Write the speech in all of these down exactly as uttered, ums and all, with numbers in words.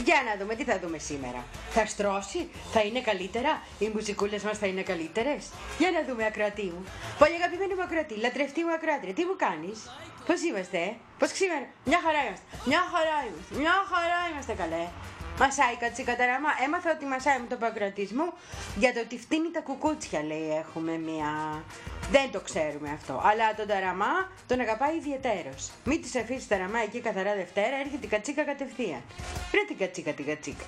Για να δούμε τι θα δούμε σήμερα. Θα στρώσει, θα είναι καλύτερα, οι μουσικούλες μας θα είναι καλύτερες. Για να δούμε, ακροατή μου. Πολύ αγαπημένη μου ακροατή, λατρευτή μου ακροάτρια, τι μου κάνεις? Πώς είμαστε, ε? Πώς ξήμερα? Μια χαρά είμαστε. Μια χαρά είμαστε. Μια χαρά είμαστε, καλέ. Μασάει κατσίκα ταραμά. Έμαθα ότι μασάει με το παγκρατής μου για το ότι φτύνει τα κουκούτσια, λέει. Έχουμε μια. Δεν το ξέρουμε αυτό. Αλλά τον ταραμά τον αγαπάει ιδιαιτέρως. Μην της αφήσει ταραμά εκεί καθαρά Δευτέρα, έρχεται η κατσίκα κατευθείαν. Βρε την κατσίκα, την κατσίκα.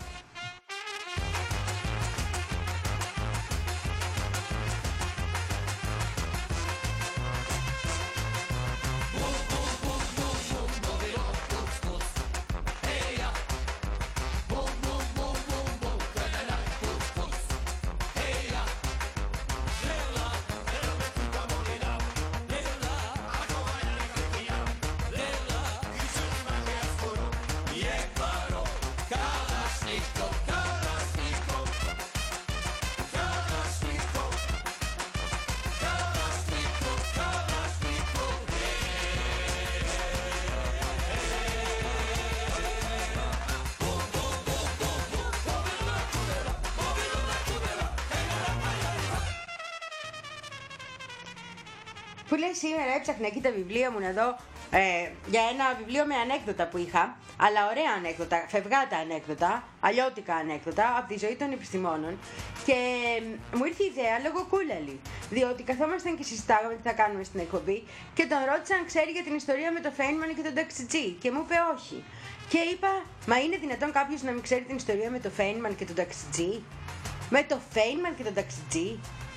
Που λέει σήμερα έψαχνα εκεί τα βιβλία μου να δω ε, για ένα βιβλίο με ανέκδοτα που είχα, αλλά ωραία ανέκδοτα, φευγάτα ανέκδοτα, αλλιώτικα ανέκδοτα από τη ζωή των επιστημόνων και ε, μου ήρθε η ιδέα λόγω κούλαλη, διότι καθόμασταν και συζητάγαμε τι θα κάνουμε στην εκπομπή και τον ρώτησα αν ξέρει για την ιστορία με το Φέινμαν και τον ταξιτζή και μου είπε όχι. Και είπα, μα είναι δυνατόν κάποιος να μην ξέρει την ιστορία με το Φέινμαν και τον ταξιτζή? Με το Φέινμαν και τον ταξιτζή?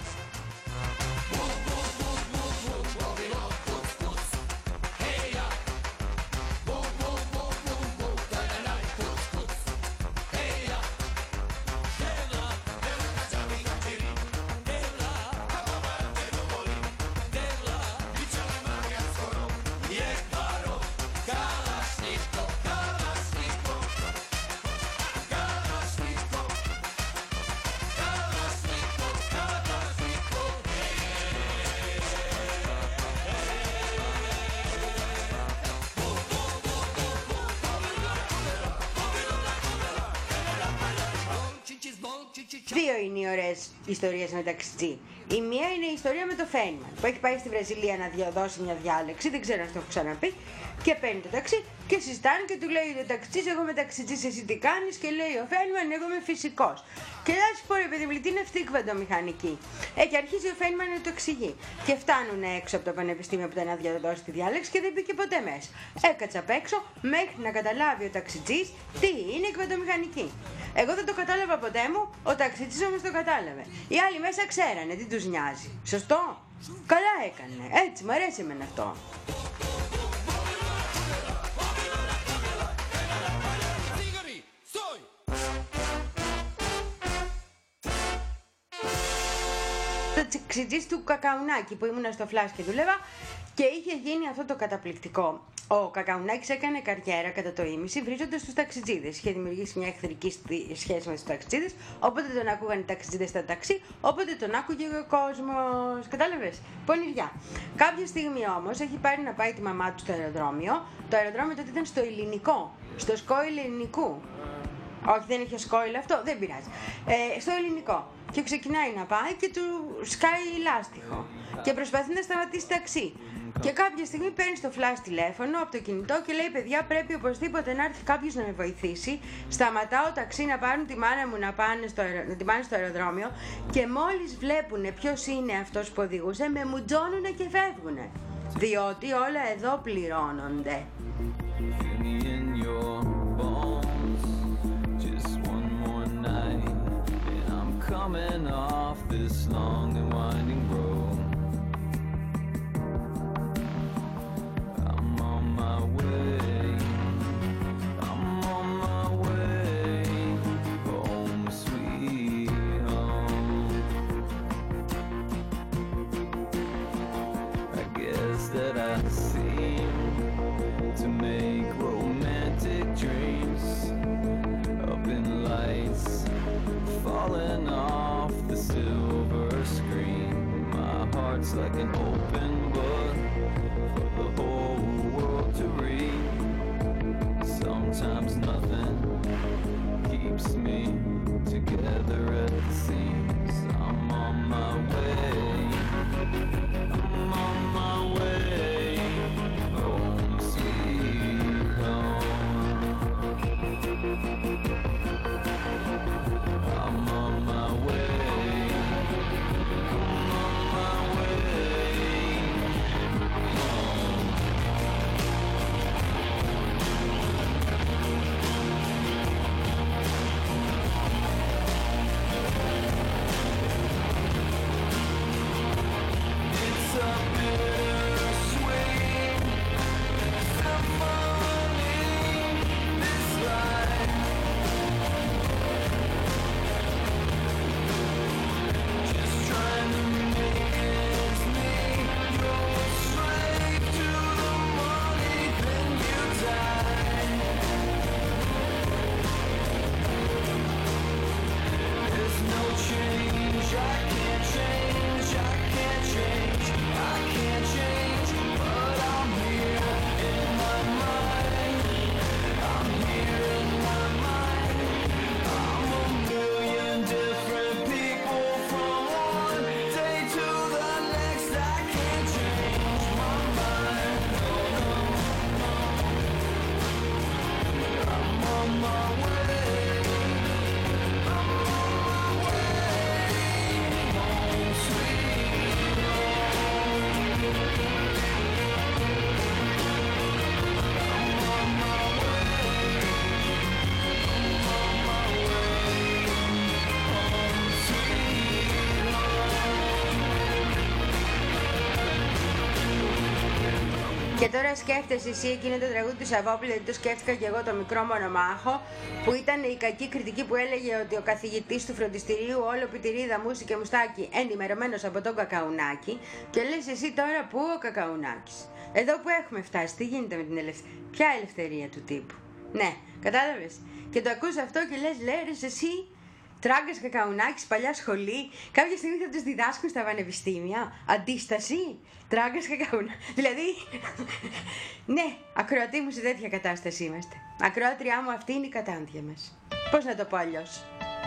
Δύο είναι οι ωραίες ιστορίες με ταξιτζή. Η μία είναι η ιστορία με το Φέινμαν που έχει πάει στη Βραζιλία να δώσει μια διάλεξη, δεν ξέρω αν το έχω ξαναπεί, και παίρνει το ταξί και συζητάνε και του λέει ο ταξιτζής, εγώ είμαι ταξιτζής, εσύ τι κάνεις? Και λέει ο Φέινμαν, εγώ είμαι φυσικός. Και λέει, σου πω ρε παιδί μου, τι είναι αυτή η κβαντομηχανική? Ε, και αρχίζει ο Φέινμαν να το εξηγεί. Και φτάνουν έξω από το πανεπιστήμιο που ήταν να διαδώσει τη διάλεξη και δεν μπήκε ποτέ μέσα. Έκατσα απ' έξω μέχρι να καταλάβει ο ταξιτζής τι είναι η κβαντομηχανική. Εγώ δεν το κατάλαβα ποτέ μου, ο ταξιτζής όμως το κατάλαβε. Οι άλλοι μέσα ξέρανε τι τους νοιάζει. Σωστό? Καλά έκανε. Έτσι, μου αρέσει εμένα αυτό. Το ταξιτζής του Κακαουνάκη που ήμουνα στο Flash και δούλευα και είχε γίνει αυτό το καταπληκτικό. Ο Κακαουνάκης έκανε καριέρα κατά το ίμιση βρίζοντας τους ταξιτζίδες. Είχε δημιουργήσει μια εχθρική σχέση με τους ταξιτζίδες, όποτε τον άκουγαν οι ταξιτζίδες στα ταξί, όποτε τον άκουγε ο κόσμος. Κατάλαβες? Πονηριά. Κάποια στιγμή όμως έχει πάρει να πάει τη μαμά του στο αεροδρόμιο. Το αεροδρόμιο τότε ήταν στο ελληνικό, στο σκόιλ ελληνικού. Όχι, δεν είχε σκόιλ αυτό, δεν πειράζει. Ε, στο ελληνικό. Και ξεκινάει να πάει και του σκάει λάστιχο. Και προσπαθεί να σταματήσει ταξί. Και κάποια στιγμή παίρνει στο Flash τηλέφωνο από το κινητό και λέει, παιδιά, πρέπει οπωσδήποτε να έρθει κάποιος να με βοηθήσει. Σταματάω ταξί να πάρουν τη μάνα μου να, πάνε στο, να την πάνε στο αεροδρόμιο και μόλις βλέπουν ποιος είναι αυτός που οδηγούσε, με μουτζώνουνε και φεύγουνε. Διότι όλα εδώ πληρώνονται. Coming off this long and winding road, I'm on my way, I'm on my way, home sweet home. I guess that I seem to make romantic dreams up in lights falling off the silver screen. My heart's like an open book for the whole world to read. Sometimes nothing Και τώρα σκέφτεσαι εσύ εκείνο το τραγούδι του Σαββόπουλου, γιατί το σκέφτηκα και εγώ, το μικρό μονομάχο, που ήταν η κακή κριτική που έλεγε ότι ο καθηγητής του φροντιστηρίου, όλο πιτηρίδα, μουσι και μουστάκι, ενημερωμένος από τον Κακαουνάκη. Και λες εσύ τώρα πού ο Κακαουνάκης? Εδώ που έχουμε φτάσει, τι γίνεται με την ελευθερία? Ποια ελευθερία του τύπου? Ναι, κατάλαβες? Και το ακούς αυτό και λες, λέρες εσύ, Τράγκας Κακαουνάκης, παλιά σχολή, κάποια στιγμή θα τους διδάσκουν στα πανεπιστήμια. Αντίσταση, Τράγκας Κακαουνάκης. Δηλαδή, ναι, ακροατή μου, σε τέτοια κατάσταση είμαστε. Ακροάτριά μου, αυτή είναι η κατάντια μας. Πώς να το πω αλλιώς?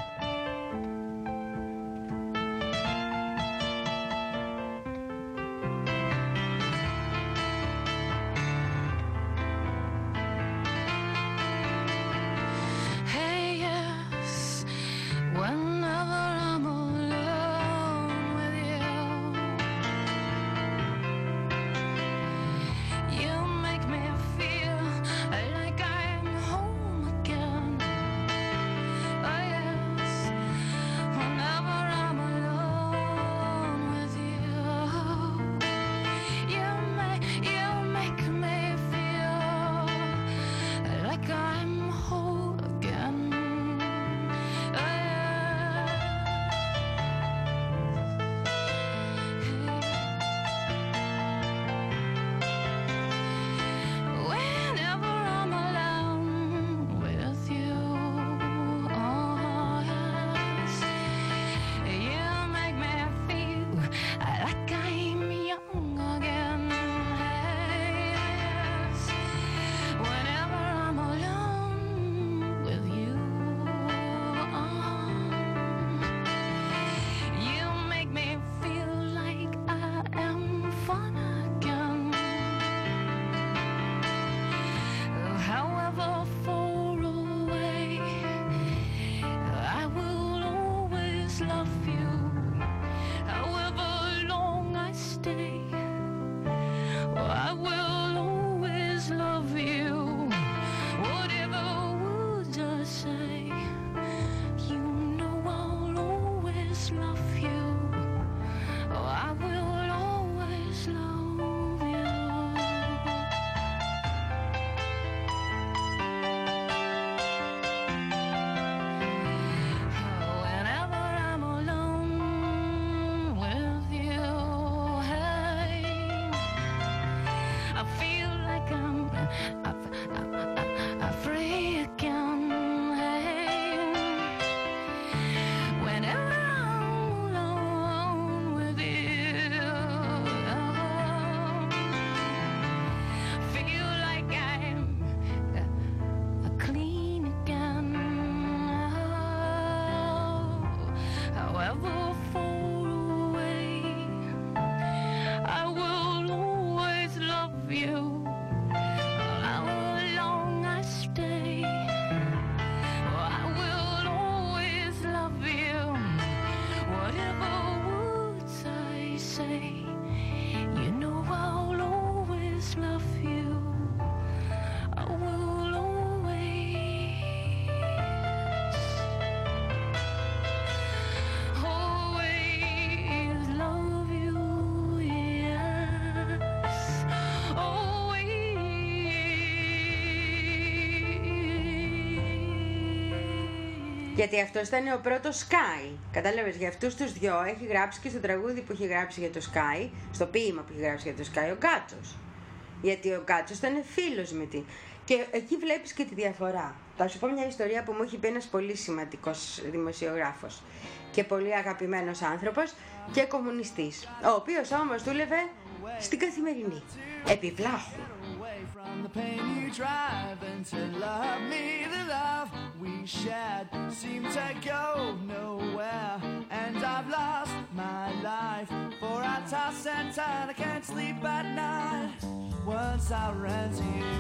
Γιατί αυτός ήταν ο πρώτος Sky. Κατάλαβες, για αυτούς τους δυο έχει γράψει και στο τραγούδι που έχει γράψει για το Sky, στο ποίημα που έχει γράψει για το Sky, ο Κάτσος. Γιατί ο Κάτσος ήταν φίλος με τη. Και εκεί βλέπεις και τη διαφορά. Θα σου πω μια ιστορία που μου έχει πει ένας πολύ σημαντικός δημοσιογράφος και πολύ αγαπημένος άνθρωπος και κομμουνιστής, ο οποίος όμως δούλευε στην Καθημερινή, επί Βλάχου. From the pain you drive and to love me, the love we shared seemed to go nowhere, and I've lost my life, for I toss and turn, I can't sleep at night. Once I ran to you,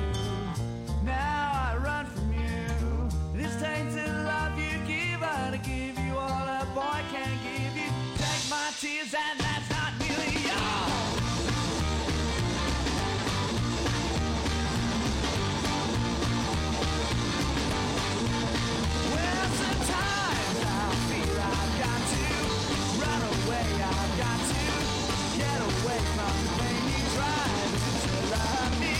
now I run from you. This tainted love you give, and I give you all a boy can't give you. Take my tears and that's not nearly all. I've got to get away from the pain you drive to love me.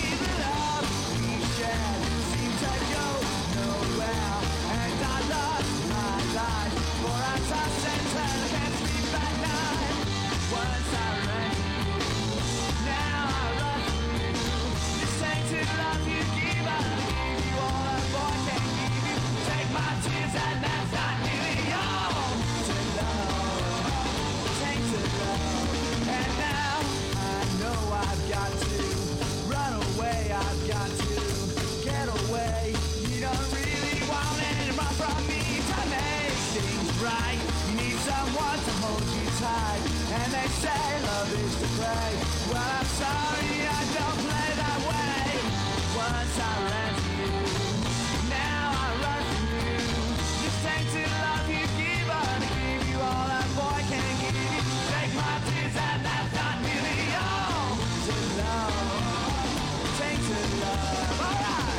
right. You need someone to hold you tight. And they say love is to play. Well, I'm sorry, I don't play that way. Once I ran to you, now I run from you. This tainted love you give, I'm gonna give you all that boy can give you. Take my tears and that's not really all. To love, tainted love, alright.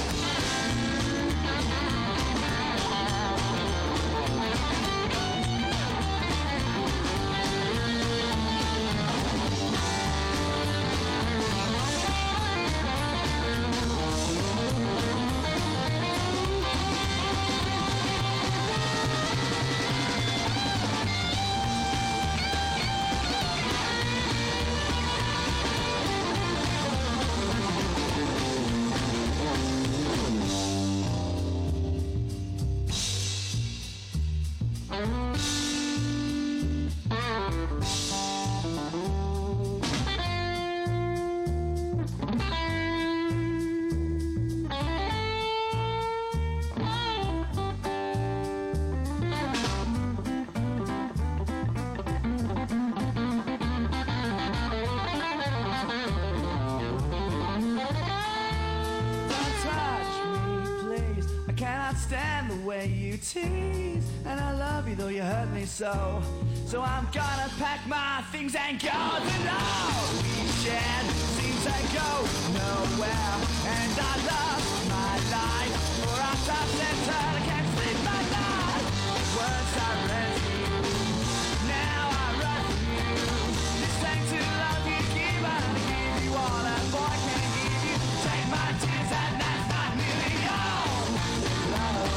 Tease, and I love you though you hurt me so. So I'm gonna pack my things and go. The love we shared seems to go nowhere, and I lost my life for our top center. I can't sleep my night. Once I ran to you, now I run from you. This ain't to love you give, I'm gonna give you all that boy can give you. Take my tears and that's not really all. Love.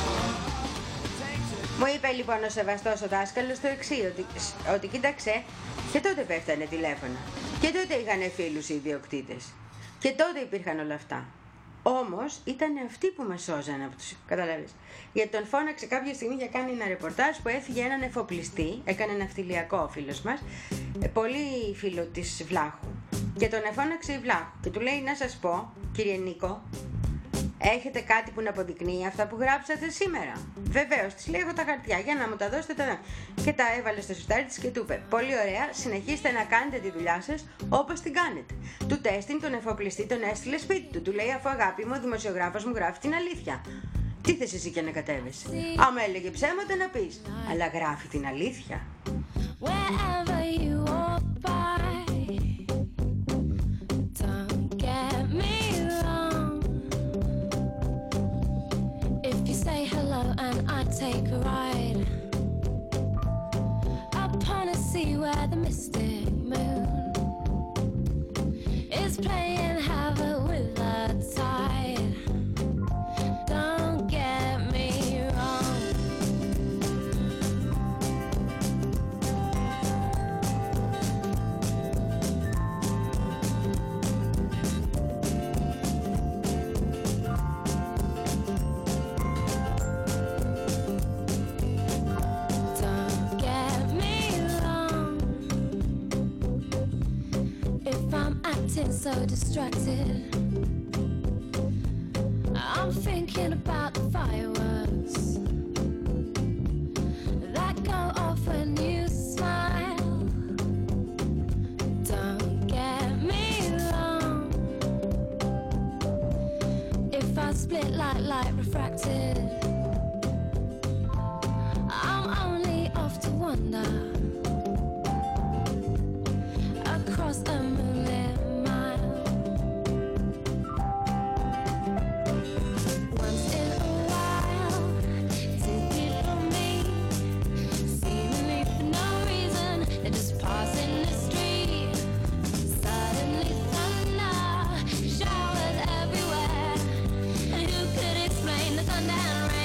Μου είπε λοιπόν ο σεβαστός ο δάσκαλος το εξή, ότι, ότι κοίταξε, και τότε πέφτανε τηλέφωνα. Και τότε είχαν φίλους οι ιδιοκτήτες. Και τότε υπήρχαν όλα αυτά. Όμως ήταν αυτοί που με σώζαν από τους. Καταλάβεις. Γιατί τον φώναξε κάποια στιγμή για κάνει ένα ρεπορτάζ που έφυγε έναν εφοπλιστή, έκανε ναυτιλιακό ο φίλος μας, πολύ φίλο της Βλάχου. Και τον εφώναξε η Βλάχου. Και του λέει να σας πω, κύριε Νίκο, έχετε κάτι που να αποδεικνύει αυτά που γράψατε σήμερα? Βεβαίως, της λέει, έχω τα χαρτιά, για να μου τα δώσετε τα. Και τα έβαλε στο σουστάρι της και του είπε, πολύ ωραία, συνεχίστε να κάνετε τη δουλειά σας όπως την κάνετε. Του τέστην τον εφοπλιστή τον έστειλε σπίτι του. Του λέει, αφού αγάπη μου, ο δημοσιογράφος μου γράφει την αλήθεια. Τι θες εσύ και να κατέβεσαι? Άμα έλεγε ψέματα να πεις, αλλά γράφει την αλήθεια. And I take a ride upon a sea where the mystic moon is playing havoc with the tide. Don't get me wrong. So distracted, I'm thinking about the fireworks that go off when you smile. Don't get me wrong. If I split like light refracted, I'm only off to wander across a moonlit thunder and rain.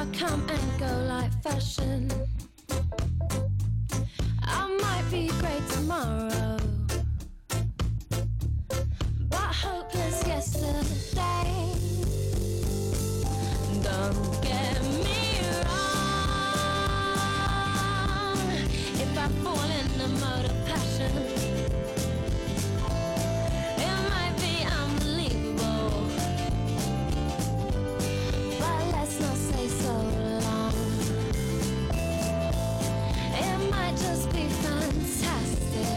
come and go like fashion. I might be great tomorrow, but hopeless yesterday. Don't get me wrong, if I fall in the mode of passion, it might be unbelievable, but let's not say so long. It might just be fantastic.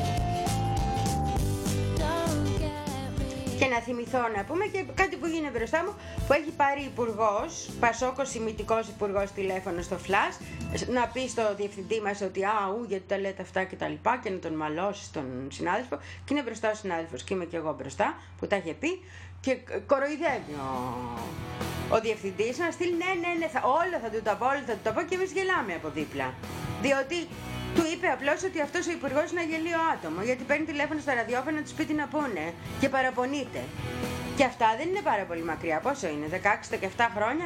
Don't get me. Και να θυμηθώ να πούμε και κάτι που γίνεται μπροστά μου, που έχει πάρει υπουργός, Πασόκος ημιτικός υπουργός, τηλέφωνο στο Flash, να πει στο διευθυντή μας ότι α, ου, γιατί τα λέτε αυτά και τα λοιπά, και να τον μαλώσει τον συνάδελφο, και είναι μπροστά ο συνάδελφος και είμαι και εγώ μπροστά που τα είχε πει, και κοροϊδεύει ο, ο διευθυντής να στείλει ναι, ναι, ναι, θα, όλα θα του τα πω, όλα θα του τα πω, και εμείς γελάμε από δίπλα. Διότι του είπε απλώς ότι αυτός ο υπουργός είναι ένα γελίο άτομο, γιατί παίρνει τηλέφωνο στα ραδιόφωνα να τους πει τι να πούνε και παραπονείται. Και αυτά δεν είναι πάρα πολύ μακριά. Πόσο είναι, δεκαέξι δεκαεπτά χρόνια?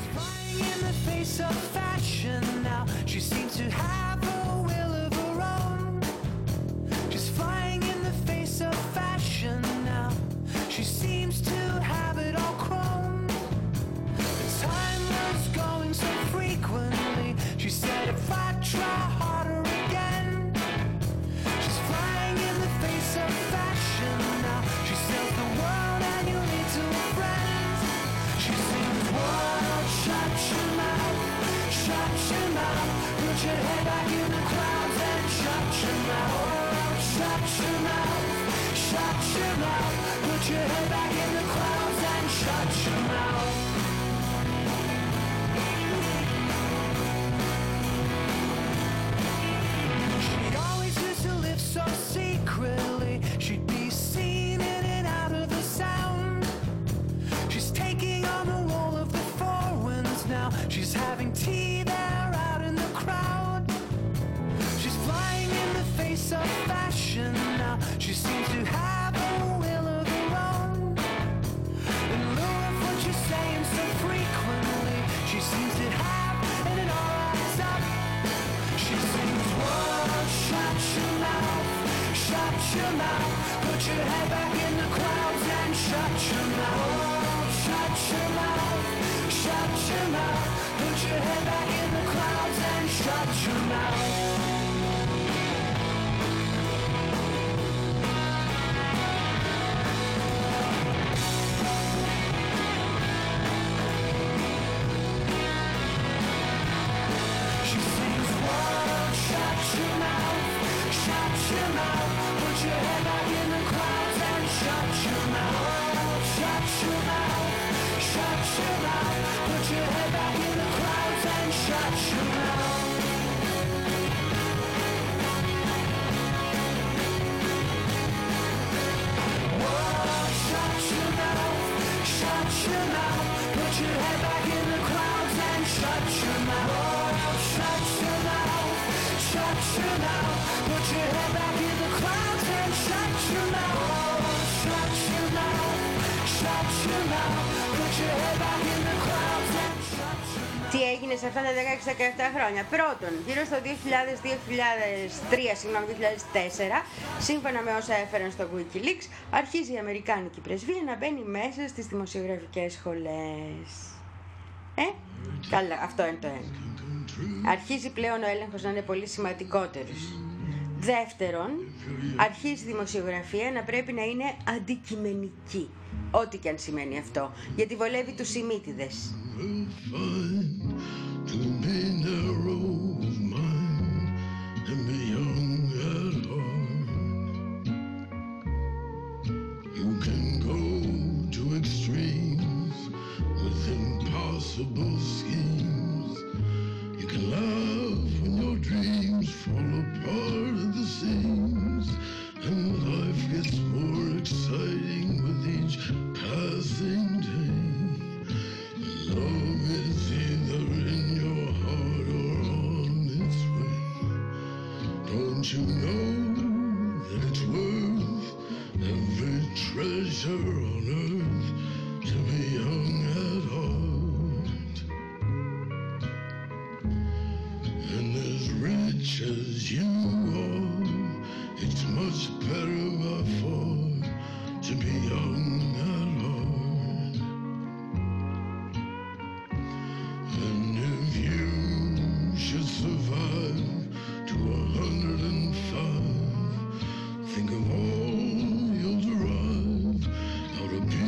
She's having tea there out in the crowd. She's flying in the face of fashion now. She seems to have a will of her own. In lieu of what you're saying so frequently, she seems to have and it all adds up. She sings, whoa, shut your mouth, shut your mouth, put your head back in the clouds and shut your mouth. Whoa, shut your mouth, shut your mouth. Put your head back in the clouds and shut your mouth. She sings, whoa, shut your mouth, shut your mouth. Put your head back in the clouds and shut your mouth. Shut your mouth, shut your mouth. Put your head back in the clouds and shut your mouth. Whoa, shut your mouth, shut your mouth. Put your head back in the clouds and shut your mouth. Whoa, shut your mouth, shut your mouth. Put your head back in the clouds and shut your mouth. Shut your mouth, shut your mouth. Put your head back in the clouds and shut your mouth. Τι έγινε σε αυτά τα δεκαέξι δεκαεπτά χρόνια? Πρώτον, γύρω στο δύο χιλιάδες δύο χιλιάδες τρία, συγγνώμη, δύο χιλιάδες τέσσερα, σύμφωνα με όσα έφεραν στο Wikileaks, αρχίζει η Αμερικάνικη πρεσβεία να μπαίνει μέσα στις δημοσιογραφικές σχολές. Ε, καλά, αυτό είναι το ένα. Αρχίζει πλέον ο έλεγχος να είναι πολύ σημαντικότερος. Δεύτερον, αρχίζει η δημοσιογραφία να πρέπει να είναι αντικειμενική, ό,τι και αν σημαίνει αυτό, γιατί βολεύει τους ημίτιδες. Love is either in your heart or on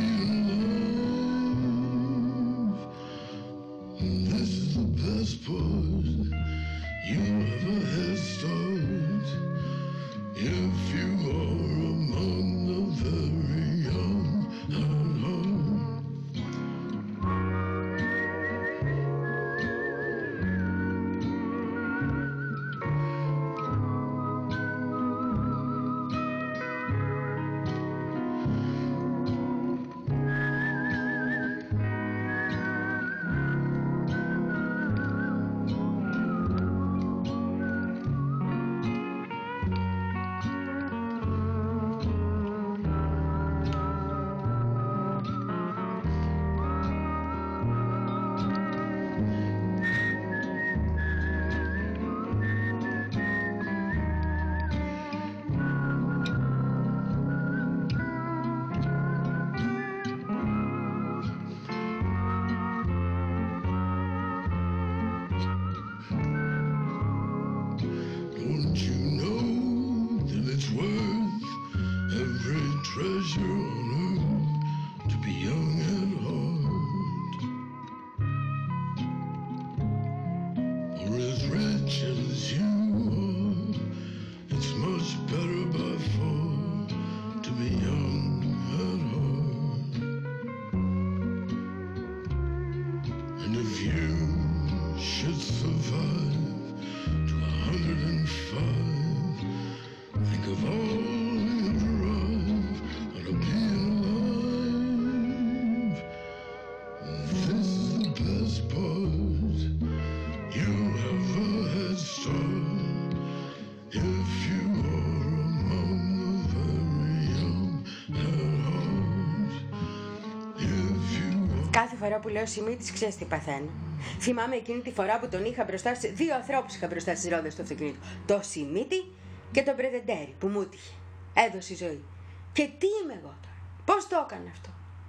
Κάθε φορά που λέω Σιμίτης, ξέρεις τι παθαίνω. Θυμάμαι εκείνη τη φορά που τον είχα μπροστά σε δύο ανθρώπους είχα μπροστά στις ρόδες του αυτοκινήτου. Το Σιμίτη και το Πρετεντέρι που μου έτυχε. Έδωσε η ζωή. Και τι είμαι εγώ τώρα. Πώς το έκανα αυτό.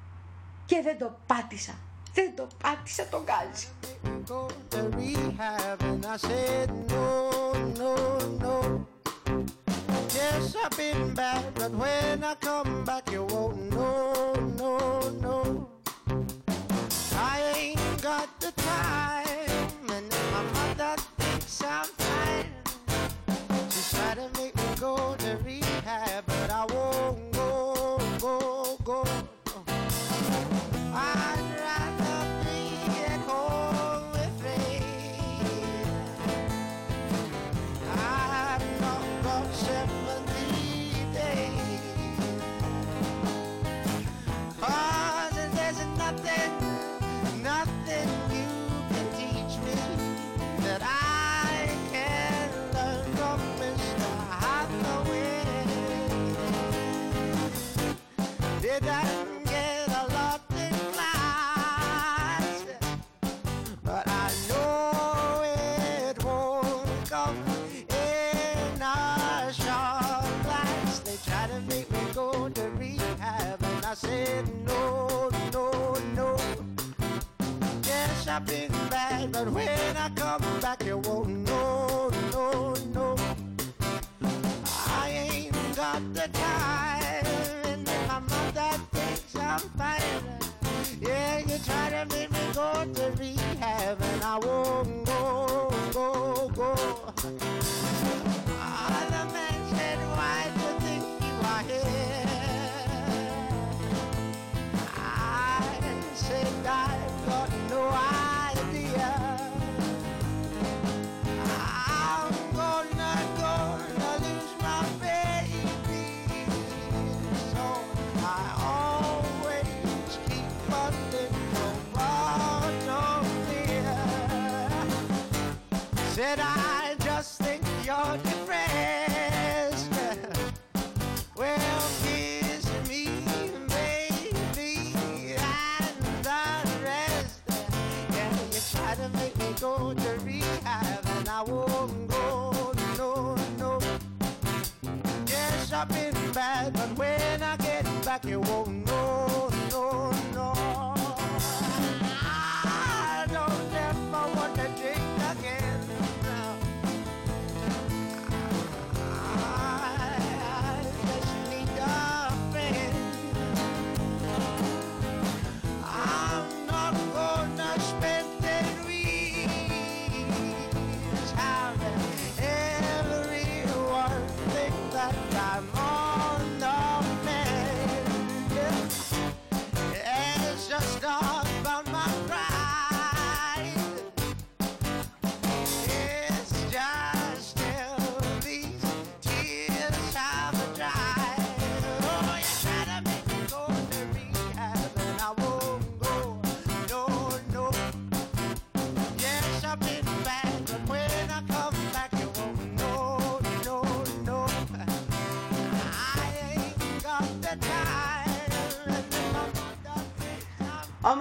Και δεν το πάτησα. Δεν το πάτησα το γκάζι. Yes, I've been bad, but when I come back, you won't know, no, no. I ain't got the time, and my mother thinks I'm fine. She's trying to make me go to rehab, but I won't go, go, go. I'd rather be at home with rain. I've not got seventy days. 'Cause there's nothing, nothing you can teach me that I can learn from Mister Hathaway. Didn't get a lot in class, but I know it won't come in a short class. They try to make me go to rehab, and I said no, no, no. Yes, I've been bad, but when I come back, you won't know, no, no. I ain't got the time, and then my mother thinks I'm fine. Yeah, you try to make me go to rehab, and I won't go, go, go. Other men said, why do you think you are here? I said, I've got no idea. I'm gonna, gonna lose my baby. So I always keep wondering what of fear. Said I just think you're depressed. Well, kiss me, baby, and the rest. Yeah, you try to make me go to rehab, and I won't go, no, no. Yes, I've been bad, but when I get back, you won't know, no, no. I don't ever want to drink again. No.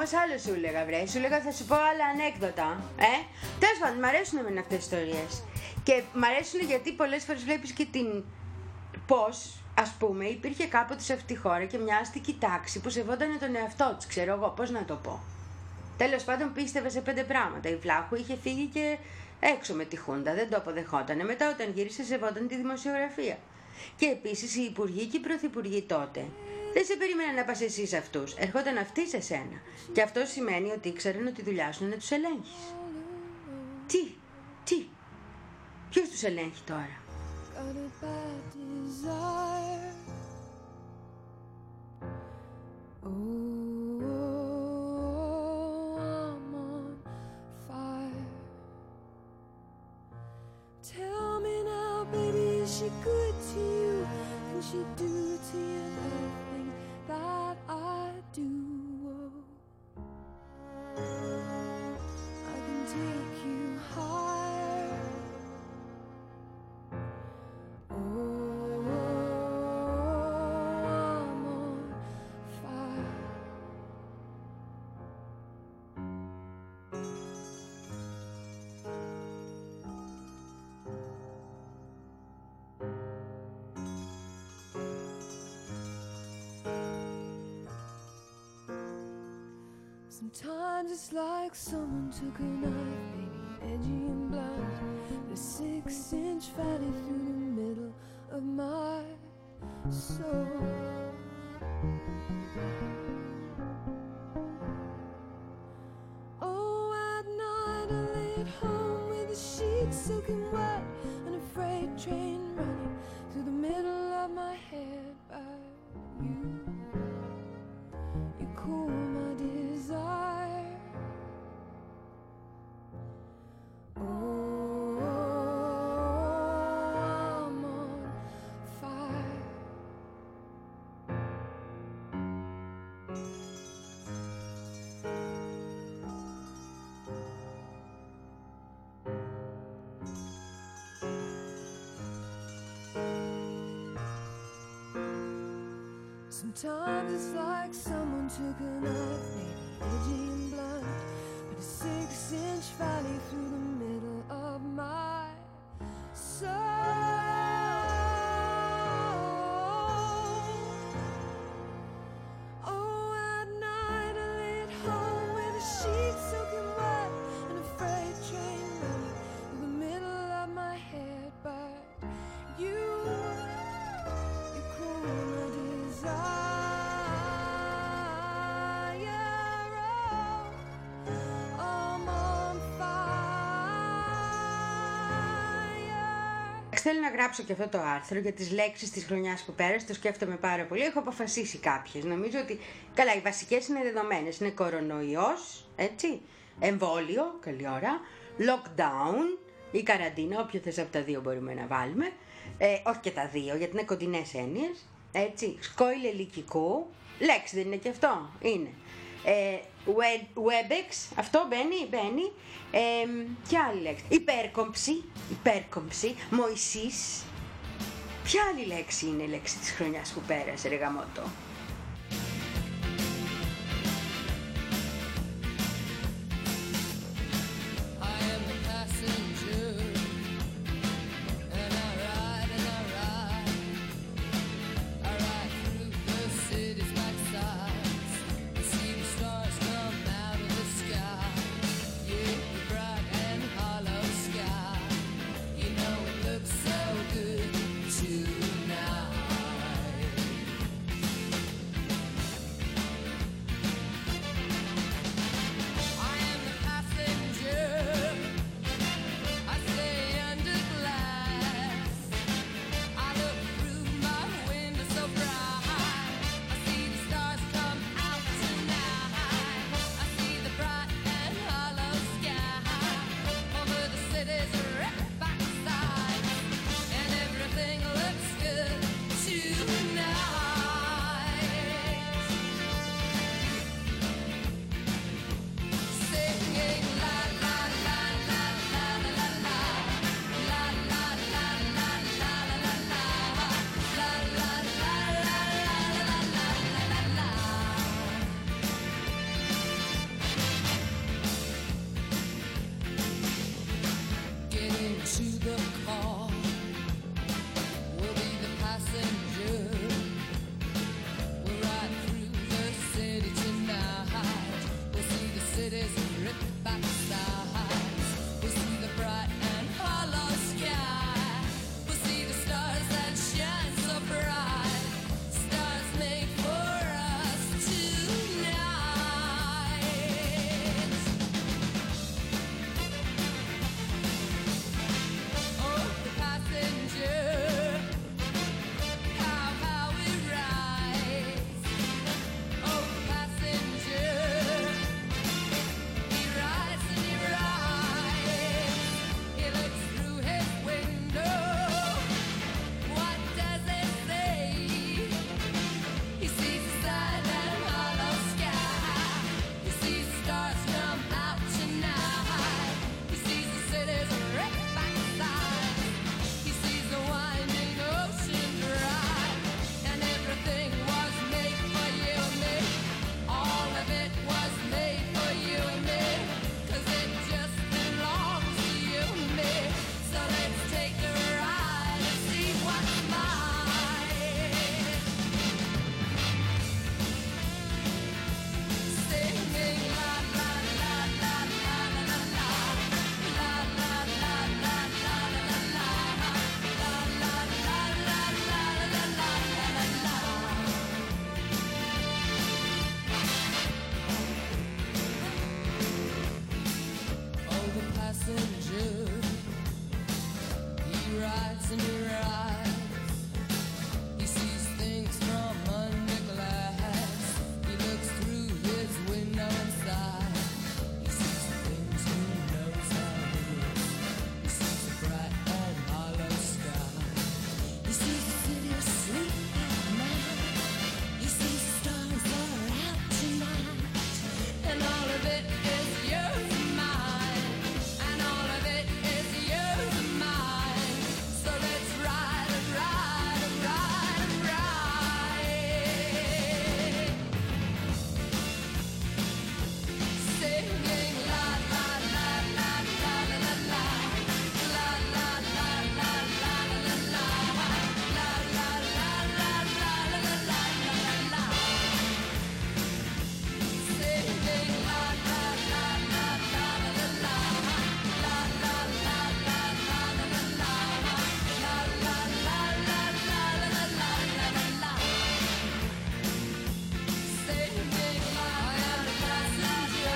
όμως άλλο σου έλεγα, βρε. Σου έλεγα θα σου πω άλλα ανέκδοτα. Ε? Τέλος πάντων, μ' αρέσουν εμένα αυτές τις ιστορίες. Και μ' αρέσουν γιατί πολλές φορές βλέπεις και την... πώς, ας πούμε, υπήρχε κάποτε σε αυτή τη χώρα και μια αστική τάξη που σεβόταν τον εαυτό της, ξέρω εγώ, πώς να το πω. Τέλος πάντων, πίστευε σε πέντε πράγματα. Η Βλάχου είχε φύγει και έξω με τη Χούντα, δεν το αποδεχότανε. Μετά, όταν γύρισε, σεβόταν τη δημοσιογραφία. Και επίσης οι υπουργοί και οι πρωθυπουργοί τότε δεν σε περίμεναν να πας εσύ σε αυτούς. Ερχόταν αυτοί σε σένα. Και αυτό σημαίνει ότι ήξεραν ότι η δουλειά σου είναι να τους ελέγχεις. Τι, τι, ποιος τους ελέγχει τώρα? Got a bad desire. Oh, I'm on fire. Tell me now, baby, is she good to you? Can she do to you everything that I do? I can take you higher. Oh, I'm on fire. Sometimes it's like someone took a knife, baby, edgy and blunt, a six-inch valley through the middle of my soul. Oh, at night I lay at home with the sheets soaking wet, and a freight train running through the middle of my head. By you, you cool my desire. Oh, I'm on fire. Sometimes it's like someone took a knife, maybe edgy and blunt, but a six-inch valley through the middle of my soul. Oh, at night I lay at home with the sheets soaking wet, and a freight train running through the middle of my head. But you, you cool my desire. Θέλω να γράψω και αυτό το άρθρο για τις λέξεις της χρονιάς που πέρασε, το σκέφτομαι πάρα πολύ, έχω αποφασίσει κάποιες. Νομίζω ότι, καλά, οι βασικές είναι δεδομένες, είναι κορονοϊός, έτσι, εμβόλιο, καλή ώρα, lockdown ή καραντίνα, όποιο θες από τα δύο μπορούμε να βάλουμε, ε, όχι και τα δύο, γιατί είναι κοντινές έννοιες, έτσι, σκόιλ ελικικού, λέξη δεν είναι και αυτό, είναι. Ε, Webex, αυτό μπαίνει, μπαίνει. Ε, ποια άλλη λέξη? Υπέρκομψη, υπέρκομψη, Μωυσής. Ποια άλλη λέξη είναι η λέξη της χρονιάς που πέρασε, ρε γαμώτο? Tonight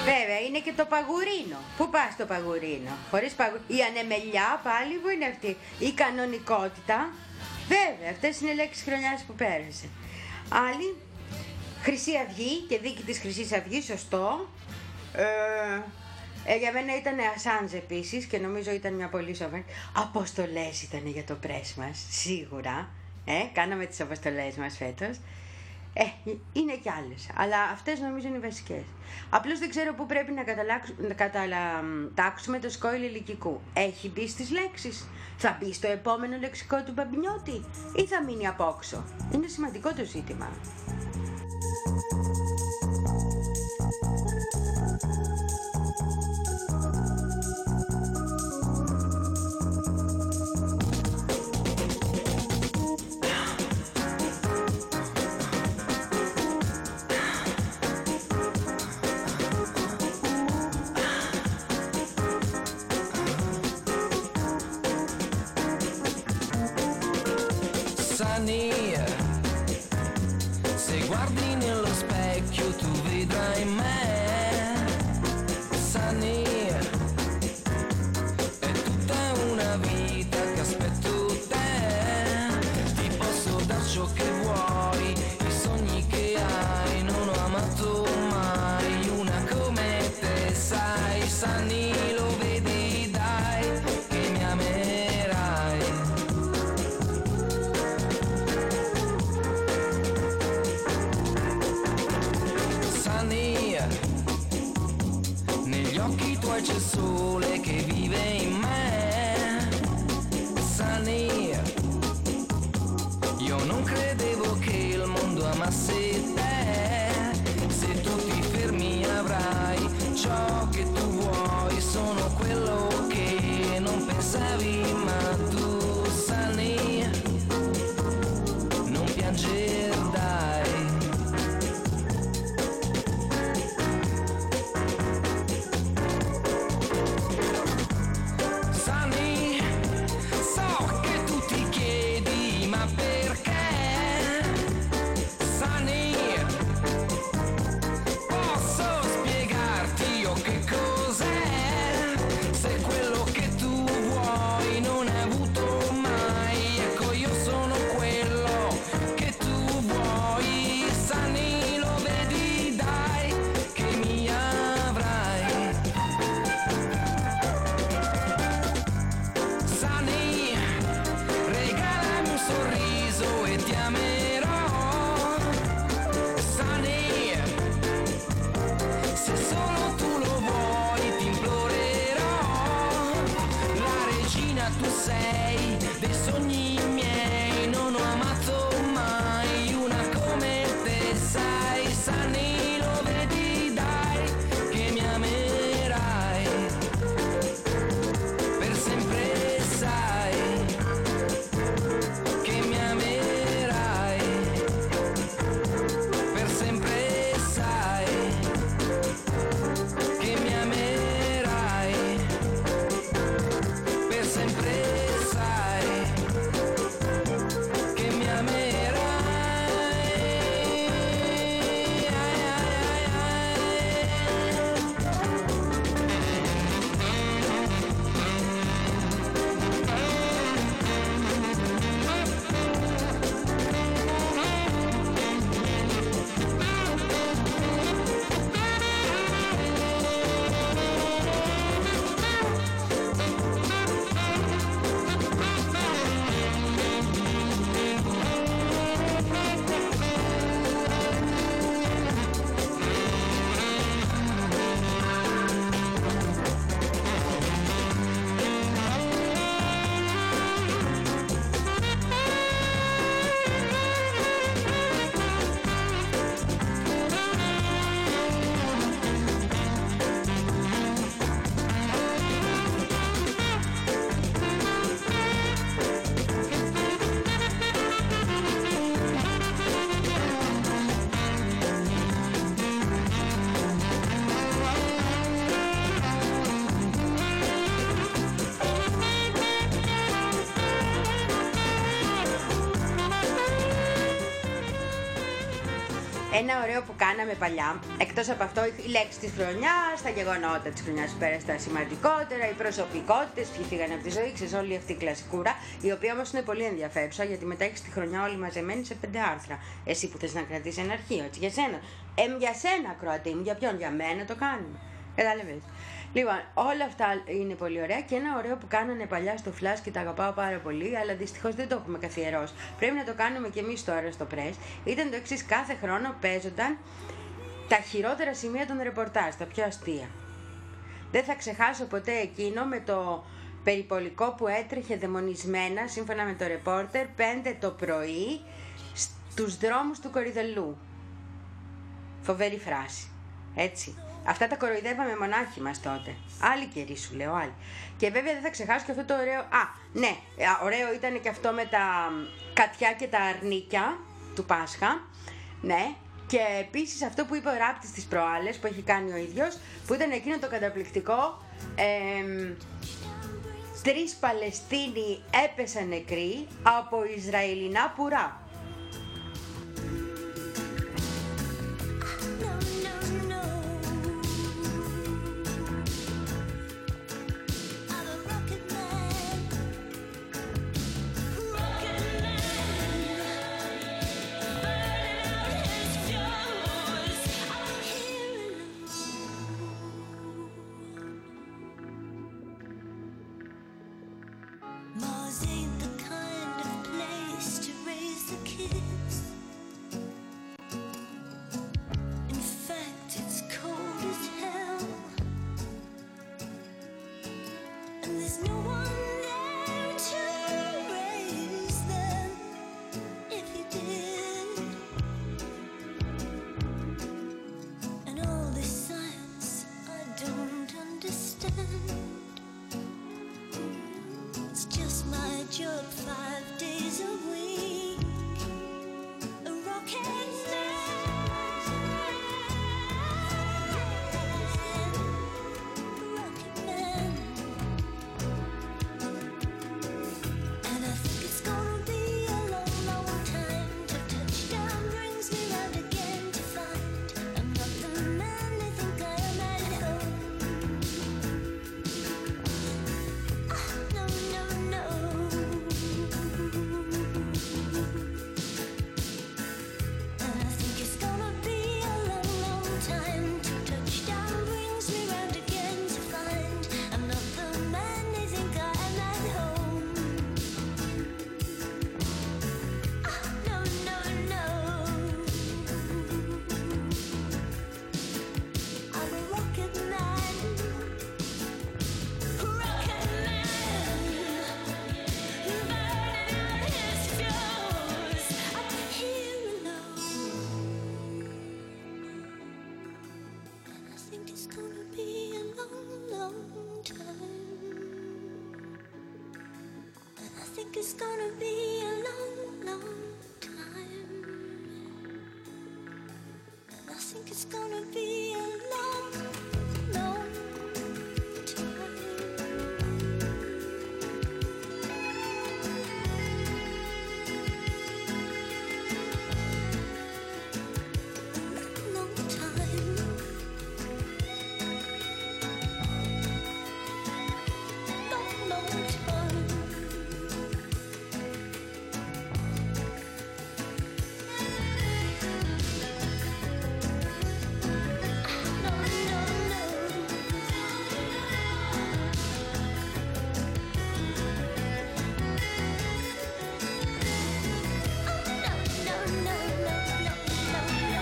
Βέβαια, είναι και το παγουρίνο. Πού πας το παγουρίνο? Χωρίς παγου... Η ανεμελιά πάλι που είναι αυτή. Η κανονικότητα. Βέβαια, αυτές είναι λέξεις χρονιάς που πέρασε. Άλλη, Χρυσή Αυγή και δίκη της Χρυσής Αυγής, σωστό. Ε, ε, για μένα ήταν Ασάνζ επίσης και νομίζω ήταν μια πολύ σοβαρή. Αποστολές ήταν για το πρέσ μας, σίγουρα. Ε, κάναμε τις αποστολές μας φέτος. Ε, είναι κι άλλες, αλλά αυτές νομίζω είναι οι βασικές. Απλώς δεν ξέρω πού πρέπει να, να καταλατάξουμε το σκόιλ ηλικικού. Έχει μπει στις λέξεις? Θα μπει στο επόμενο λεξικό του Μπαμπινιώτη ή θα μείνει απόξω? Είναι σημαντικό το ζήτημα. Se guardi nello specchio tu vedrai me, Sunny, è tutta una vita che aspetto te, ti posso dar ciò che vuoi, i sogni che hai, non ho amato mai una come te, sai, Sunny, lo vedi dai, che mi amerai. Negli occhi tuoi c'è il sole che vive in me, Sunny. Io non credevo che il mondo amasse te, se tu ti fermi avrai ciò che tu vuoi, sono quello che non pensavi, ma tu, Sunny, non pianger dai. ένα ωραίο που κάναμε παλιά, εκτός από αυτό, η λέξη της χρονιάς, τα γεγονότα της χρονιάς που πέρασε τα σημαντικότερα, οι προσωπικότητες, ποιοι φύγανε από τη ζωή, ξέρεις, όλη αυτή η κλασικούρα, η οποία όμως είναι πολύ ενδιαφέρουσα, γιατί μετά έχεις τη χρονιά όλη μαζεμένη σε πέντε άρθρα. Εσύ που θες να κρατήσεις ένα αρχείο, έτσι, για σένα. Ε, για σένα, Κροατή μου, για ποιον, για μένα το κάνουμε. Κατάλαβες. Λοιπόν, όλα αυτά είναι πολύ ωραία και ένα ωραίο που κάνανε παλιά στο Flash και τα αγαπάω πάρα πολύ, αλλά δυστυχώς δεν το έχουμε καθιερώσει. Πρέπει να το κάνουμε και εμείς τώρα στο Press. Ήταν το εξής: κάθε χρόνο παίζονταν τα χειρότερα σημεία των ρεπορτάζ, τα πιο αστεία. Δεν θα ξεχάσω ποτέ εκείνο με το περιπολικό που έτρεχε δαιμονισμένα, σύμφωνα με το ρεπόρτερ, πέντε το πρωί στους δρόμους του Κορυδαλλού. Φοβερή φράση. Έτσι. Αυτά τα κοροϊδεύαμε μονάχοι μας τότε. Άλλη καιρή σου λέω, άλλη. Και βέβαια δεν θα ξεχάσω και αυτό το ωραίο... Α, ναι, ωραίο ήταν και αυτό με τα κατιά και τα αρνίκια του Πάσχα. Ναι. Και επίσης αυτό που είπε ο Ράπτης τις προάλλες, που έχει κάνει ο ίδιος, που ήταν εκείνο το καταπληκτικό... Ε, τρεις Παλαιστίνοι έπεσαν νεκροί από Ισραηλινά πουρά. Mars ain't the kind of place to raise the kids. In fact, it's cold as hell, and there's no one there to raise them if you did. And all this science I don't understand. It's just my job five days a week. A rocket man. Rocket man. And I think it's gonna be a long, long time till touchdown brings me round again to find I'm not the man they think I am at home. No, no, no. And I think it's gonna be a long, long time till touchdown brings me round again to find I'm not the man they think I am at home. No, no, no. I'm a rocket man. Rocket man, burning out his fuse up here alone. And I think it's gonna be a long, long time. And I think it's gonna be a long, long time. And I think it's gonna be a long, long time. Long time. Long, long time. No, no, no. No, no, no, no, no,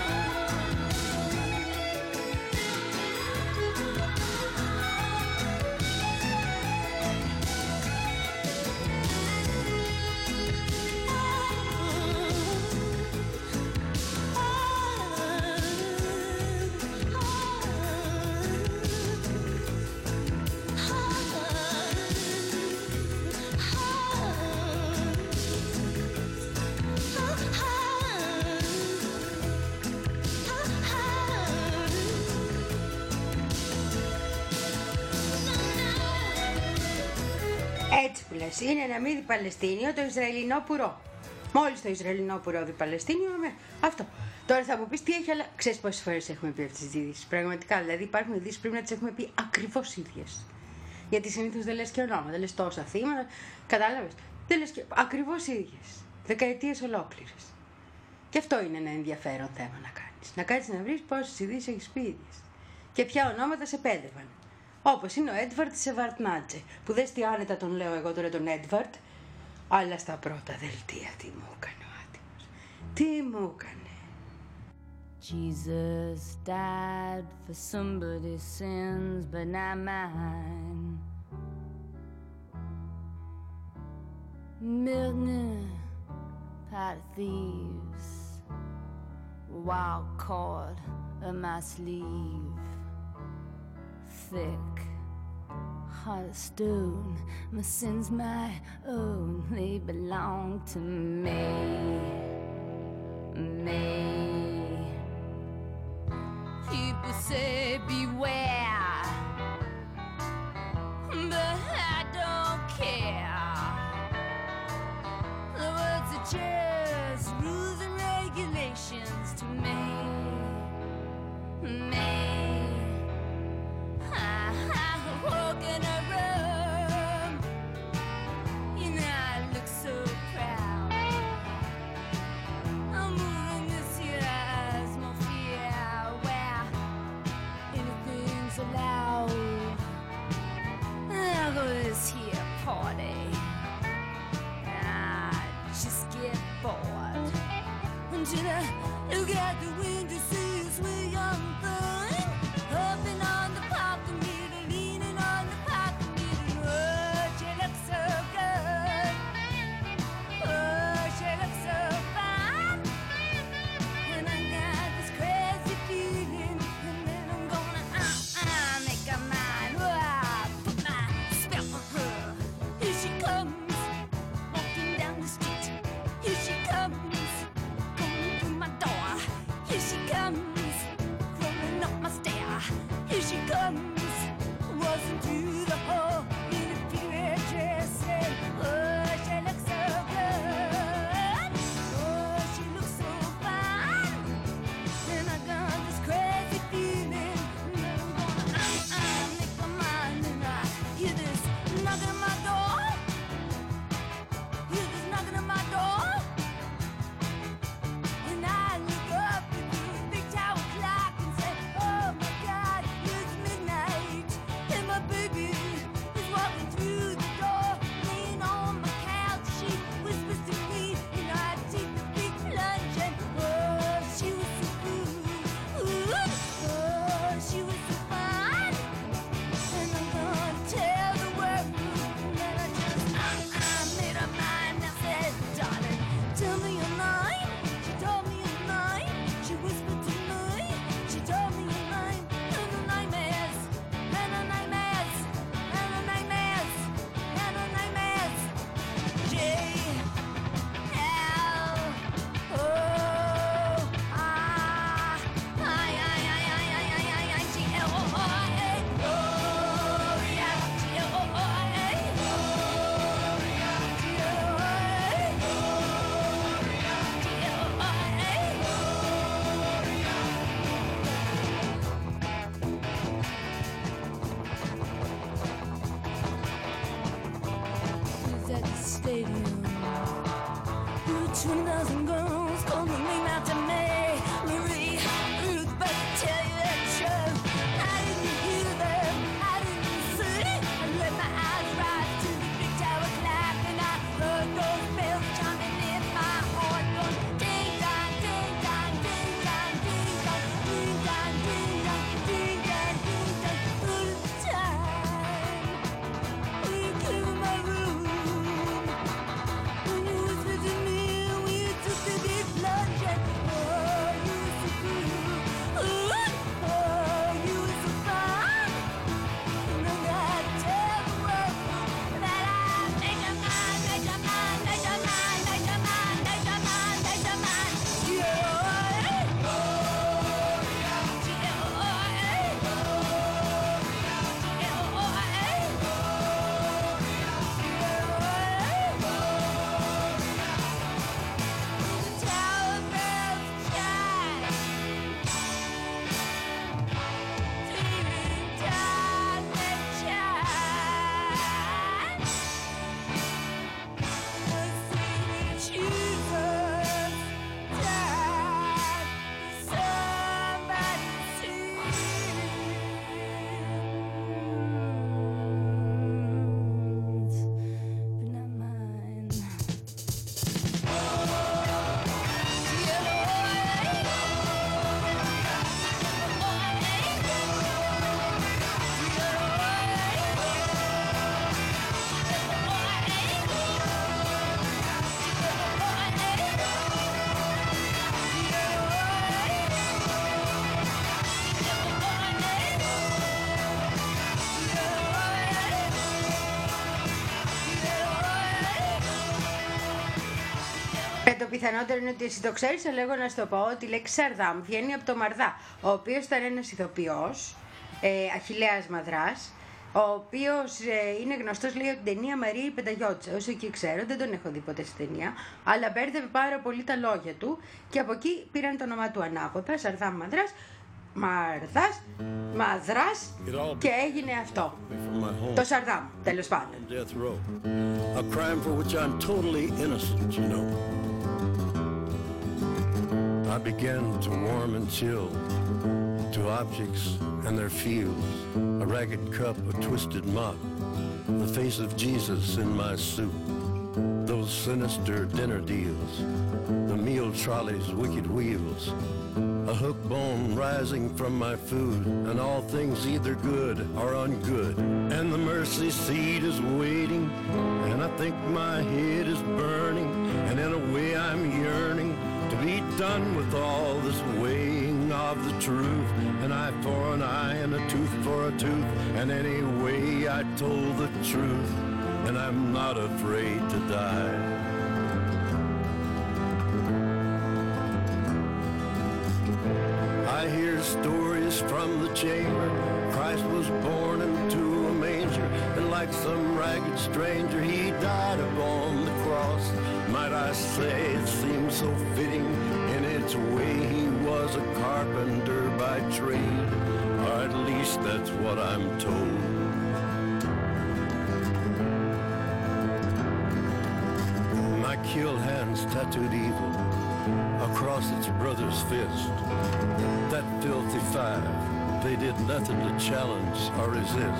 Έτσι που λες, είναι ένα μύδι Παλαιστίνιο, το Ισραηλινό πουρό. Μόλις το Ισραηλινό πουρόδι Παλαιστίνιο, με αυτό. Τώρα θα μου πεις τι έχει, αλλά ξέρεις πόσες φορές έχουμε πει αυτές τις ειδήσεις. Πραγματικά, δηλαδή υπάρχουν ειδήσεις που πρέπει να τις έχουμε πει ακριβώς ίδιες. Γιατί συνήθως δεν λες και ονόματα, δεν λες τόσα θύματα. Κατάλαβες. Δεν λες και ακριβώς ίδιες. Δεκαετίες ολόκληρες. Και αυτό είναι ένα ενδιαφέρον θέμα να κάνεις. Να κάτσεις να βρεις πόσες ειδήσεις έχεις πει ίδιες. Και ποια ονόματα σε πέδευαν. Όπως είναι ο Έντβαρτ Σεβαρτνάτζε. Που δες τι άνετα τον λέω εγώ τώρα τον Έντβαρτ. Αλλά στα πρώτα δελτία τι μου έκανε ο άτιμος. Τι μου έκανε. Jesus died for somebody's sins, but not mine. Milton, pot of thieves, wild cord of my sleeve, thick, heart of stone. My sins my own, they belong to me, me. People say beware, but I don't care. The words are just rules and regulations to me, me. I, I walk in a room, you know I look so proud. I'm moving this year, more fear, where anything's allowed. I'll go to this here party, I just get bored. Until I look out the window, see a sweet young thing, hopping on the parking meter, leaning on the parking meter. Oh, she looks so good. Oh, she looks so fine. And I got this crazy feeling, and then I'm gonna uh, uh, make her mine. Oh, I put my spell on her. Here she comes, walking down the street. Here she comes, coming through my door. Here she comes, crawling up my stair. Here she comes, waltzing through the hall in a period dress. And oh, she looks so good. Oh, she looks so fine. And I got this crazy feeling, and then I'm gonna uh, uh, make my mind. And I hear this knocking on my door. Hear this knocking on my door. And I look up at the big tower clock and say, oh my God, it's midnight. And my baby is walking through the door, laying on my couch. She whispers to me, and I take the big plunge. And oh, she was so good. Oh, she was so fine. And I'm gonna tell the world that I just uh, uh, made up mind. I said, darling, tell me your name. She told me her name. She whispered to me. She told me her name. And her name is. And her name is. And her name is. And her name is. J L O R I I I I I I I I G L O R A. Gloria. G L O R A. Gloria. G L O R A. Gloria. G L O R A. Who's at the stadium? Two dozen girls call the name out to me. Marie, Ruth, but to tell you the truth, I didn't hear them, I didn't see. I let my eyes rise to the big tower clock, and I heard those bells chiming in my heart, going ding dong, ding dong, ding dong, ding dong, ding dong, ding dong, ding dong, ding dong, through the time. When you came in my room, when you whispered to me, when you took the πιθανότερο είναι ότι εσύ το ξέρεις, αλλά εγώ να σου το πω ότι η λέξη Σαρδάμ βγαίνει από το Μαρδά, ο οποίος ήταν ένας ηθοποιός, ε, Αχιλλέας Μαδράς, ο οποίος ε, είναι γνωστός, λέει, από την ταινία Μαρία η Πενταγιώτισσα. Όσο και ξέρω, δεν τον έχω δει ποτέ στην ταινία, αλλά μπέρδευε πάρα πολύ τα λόγια του και από εκεί πήραν το όνομά του ανάποδα, Σαρδάμ Μαδράς, Μαρδάς, Μαδράς, και έγινε αυτό. Το Σαρδάμ, τέλος πάντων. Death row. A crime for which I'm totally innocent, you know. I began to warm and chill to objects and their fields, a ragged cup, a twisted mop, the face of Jesus in my soup, those sinister dinner deals, the meal trolley's wicked wheels, a hook bone rising from my food, and all things either good or ungood. And the mercy seat is waiting, and I think my head is burning, and in a way I'm yearning to be done with all this weighing of the truth. An eye for an eye and a tooth for a tooth, and anyway I told the truth, and I'm not afraid to die. I hear stories from the chamber. Christ was born into a manger, and like some ragged stranger he died upon the cross. Might I say it seems so fitting in its way, he was a carpenter by trade, or at least that's what I'm told. My kill hands tattooed evil across its brother's fist. That filthy five, they did nothing to challenge or resist.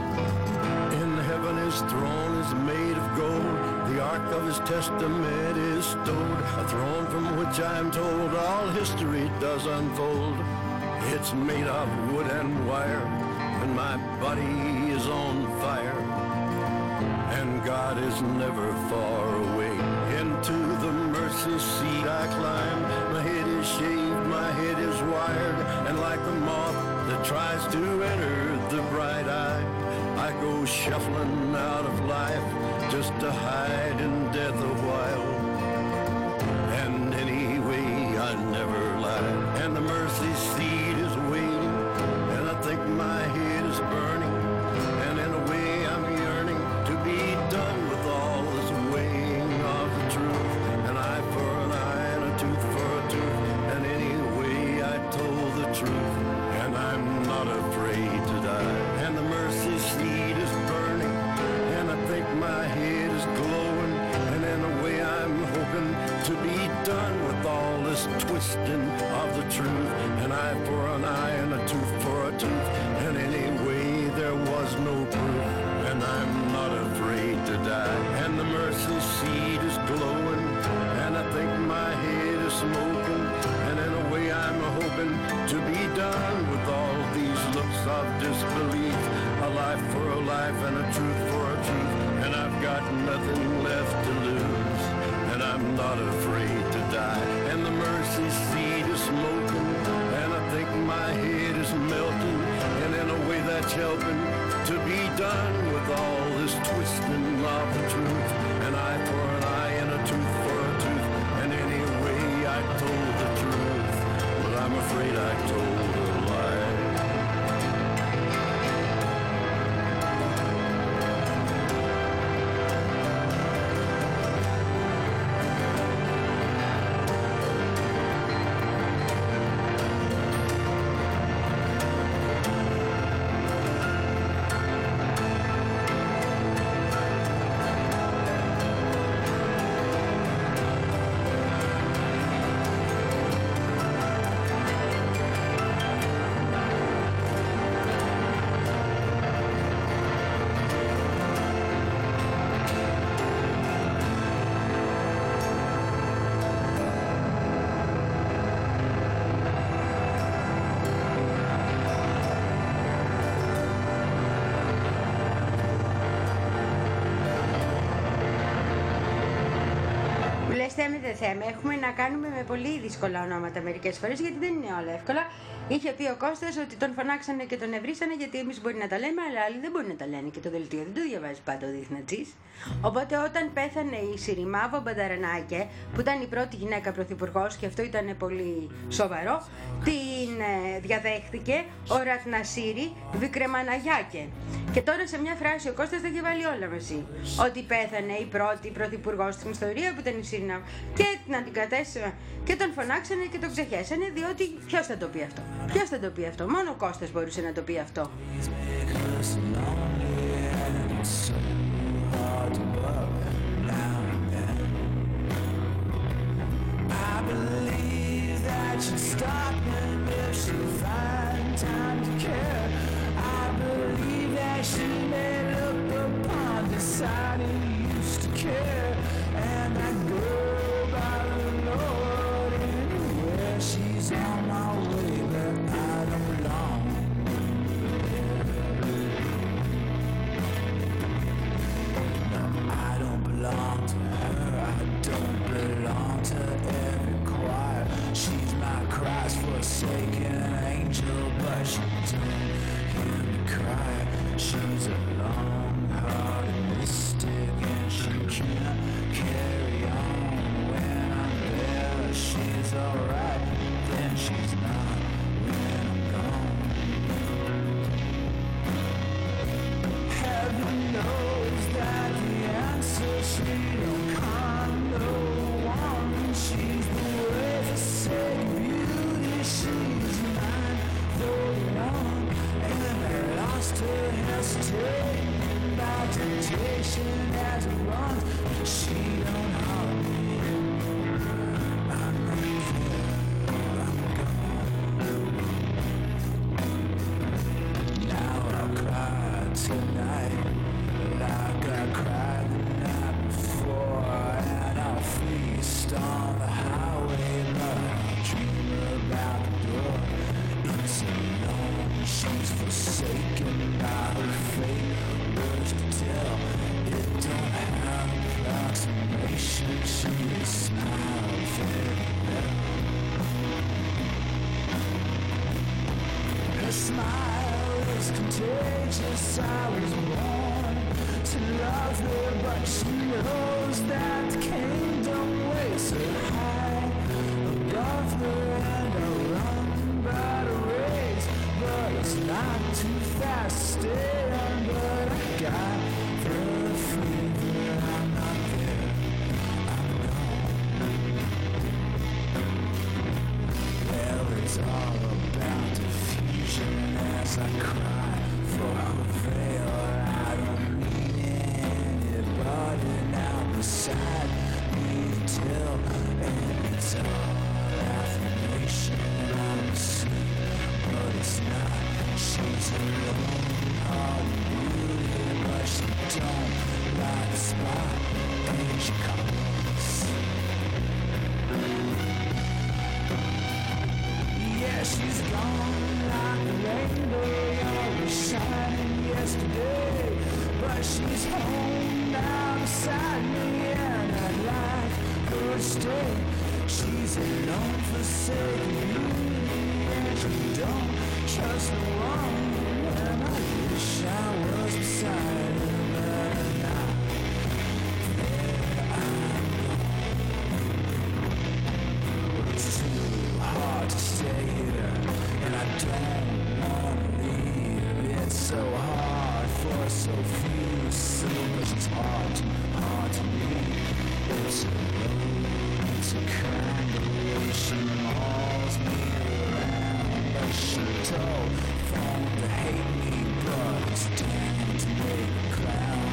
In heaven his throne is made of gold, the ark of his testament is stowed, a throne from which I'm told all history does unfold. It's made of wood and wire, and my body is on fire, and God is never far away. Into the mercy seat I climb, my head is shaved, my head is wired, and like a moth that tries to enter the bright eye, I go shuffling out of life just to hide in death a while. And anyway I never lie, and the mercy seat is waiting, and I think my head is burning, and in a way I'm yearning to be done with all this weighing of the truth. An eye for an eye and a tooth for a tooth, and anyway I told the truth, and I'm not afraid to die. And the mercy seat is burning, and I think my head is glowing, and in a way I'm hoping to be done with all this twisting of the truth. An eye for an eye and a tooth for a tooth, and anyway there was no proof, and I'm not afraid to die. And the mercy seat is glowing, and I think my head is smoking, and in a way I'm hoping to be done with all these looks of disbelief. A life for a life and a truth for a truth, and I've got nothing left to lose, and I'm not afraid to die. And the mercy seat is smoking, and I think my head is melting, and in a way that's helping to be done with all this twisting of the truth. An eye for an eye and a tooth for a tooth, and anyway I told the truth, but I'm afraid I told a lie. Θέμε δεν θέμε, έχουμε να κάνουμε με πολύ δύσκολα ονόματα μερικές φορές, γιατί δεν είναι όλα εύκολα. Είχε πει ο Κώστας ότι τον φωνάξανε και τον ευρύσανε γιατί εμείς μπορεί να τα λέμε, αλλά άλλοι δεν μπορεί να τα λένε και το δελτίο δεν το διαβάζει πάντα ο Διεθνατζής. Οπότε όταν πέθανε η Σιριμάβο Μπανταρανάκε, που ήταν η πρώτη γυναίκα πρωθυπουργός και αυτό ήταν πολύ σοβαρό, την ε, διαδέχθηκε ο Ρατνασίρη Βικρεμαναγιάκε. Και τώρα σε μια φράση ο Κώστας τα είχε βάλει όλα μαζί. Ότι πέθανε η πρώτη πρωθυπουργός στην ιστορία που ήταν η Σιριμάβο και την αντικατέστησαν και τον φωνάξανε και τον ξεχέσανε, διότι ποιος θα το πει αυτό. Ποιος θα το πει αυτό, μόνο ο Κώστας μπορούσε να το πει αυτό. I believe that she'd stop him if she find time to care. I believe that she may look upon deciding used to care. And I go by the Lord anywhere. She's on my way, but I don't belong. No, I don't belong to her. I don't belong to every choir. She's my Christ forsaken angel, but she don't hear me cry. She's a long-hearted mystic, and she can't carry on when I'm there. She's alright, then she's not when I'm gone. Heaven knows that the answer she don't come no one. She's the way for sake beauty. She's mine, though one. And I lost her hesitating by temptation as it runs. She don't harm me. I'm not there. I'm gone. Now I'll cry tonight like I cried the night before, and I'll feast on the highway, but I'll dream about the door. It's alone, she's forsaken by her fate. Words to tell, it don't have approximation. She is smile very well. Her smile is contagious. I was born to love her, but she knows that the kingdom waits so high above her, and I run by the race, but it's not too fast to stay on. But I got the fever, I'm not there, I'm gone. Well, it's all about diffusion as I cry for her veil. I don't need anybody now beside me till, and it's all affirmation. I'm asleep, but it's not. She's alone, all beauty, but she don't like the spot, and she calls. Yeah, she's gone like the rainbow, always shining yesterday. But she's home now beside me, and I'd like her to stay. She's alone, forsaken beauty, and she don't trust no one. And I wish I was beside her, but I'm not. There I'm gone. It's too hard to stay here, and I don't wanna leave. It's so hard for so few, so much it's hard, too hard to leave. It's a road, it's a kind of way she mauls me around, but she told phone to hate me, but it's damn to make a clown.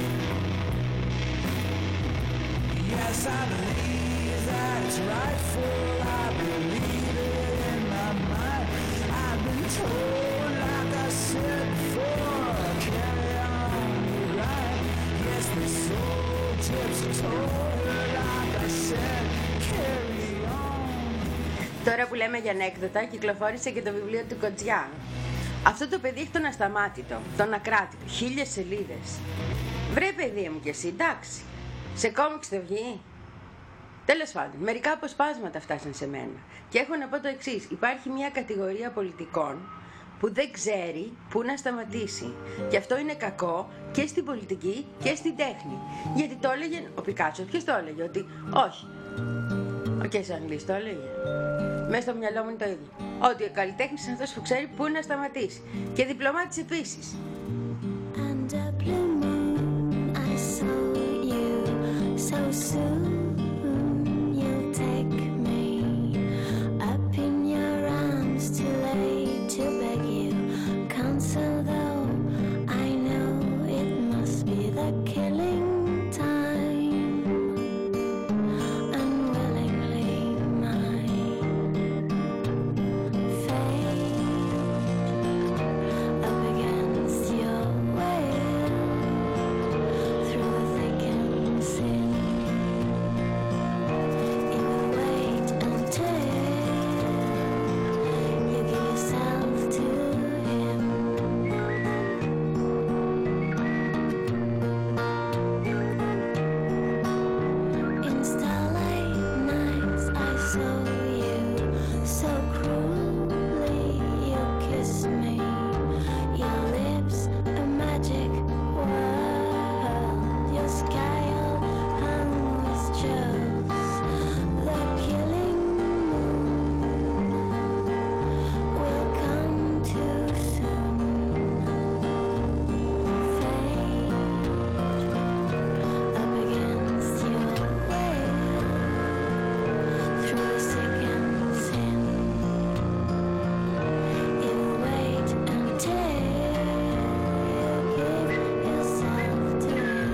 Yes, I believe that it's rightful. I believe it in my mind. I've been told, like I said before, carry on, you're right. Yes, the soul tips told her, like I said, carry on. Τώρα που λέμε για ανέκδοτα, κυκλοφόρησε και το βιβλίο του Κοτζιά. Αυτό το παιδί έχει τον ασταμάτητο, τον ακράτητο, χίλιες σελίδες. Βρε παιδί μου κι εσύ, εντάξει. Σε κόμιξ το βγει. Τέλος πάντων, μερικά αποσπάσματα φτάσαν σε μένα. Και έχω να πω το εξής. Υπάρχει μια κατηγορία πολιτικών που δεν ξέρει πού να σταματήσει. Και αυτό είναι κακό και στην πολιτική και στην τέχνη. Γιατί το έλεγε ο Πικάτσο. Ποιος το έλεγε? Ότι όχι. Ο Κεσανλής το έλεγε. Μέσα στο μυαλό μου είναι το ίδιο. Ότι ο καλλιτέχνης είναι αυτός που ξέρει πού να σταματήσει. Και διπλωμάτης επίσης. And a blue moon, I saw you so soon. You'll take me up in your arms too late to beg you counsel, though I know it must be the killing time. Unwillingly mine fade up against your will through the thick and thin. You will wait until you give yourself to him. In starlight nights I saw you so cruelly. You kissed me, your lips a magic world. Your scale hung with jewels. The killing moon will come too soon. Fade up against your will through the sick and thin. You will wait until you give yourself to him.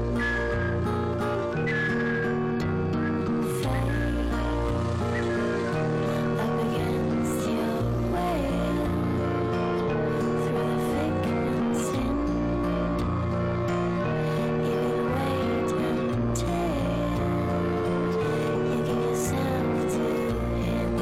Fade up against your will through the thick and thin. You will wait until you give yourself to him.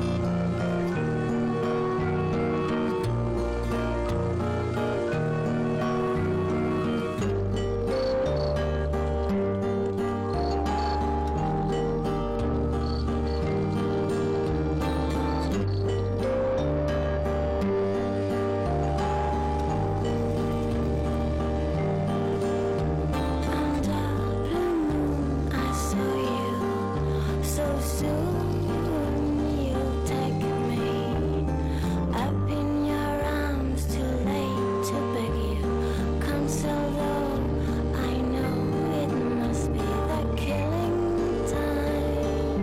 Under blue moon, I saw you so soon. You'll take me up in your arms too late to beg you counsel, though I know it must be the killing time.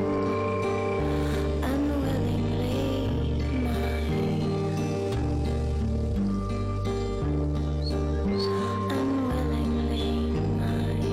Unwillingly mine. Unwillingly mine.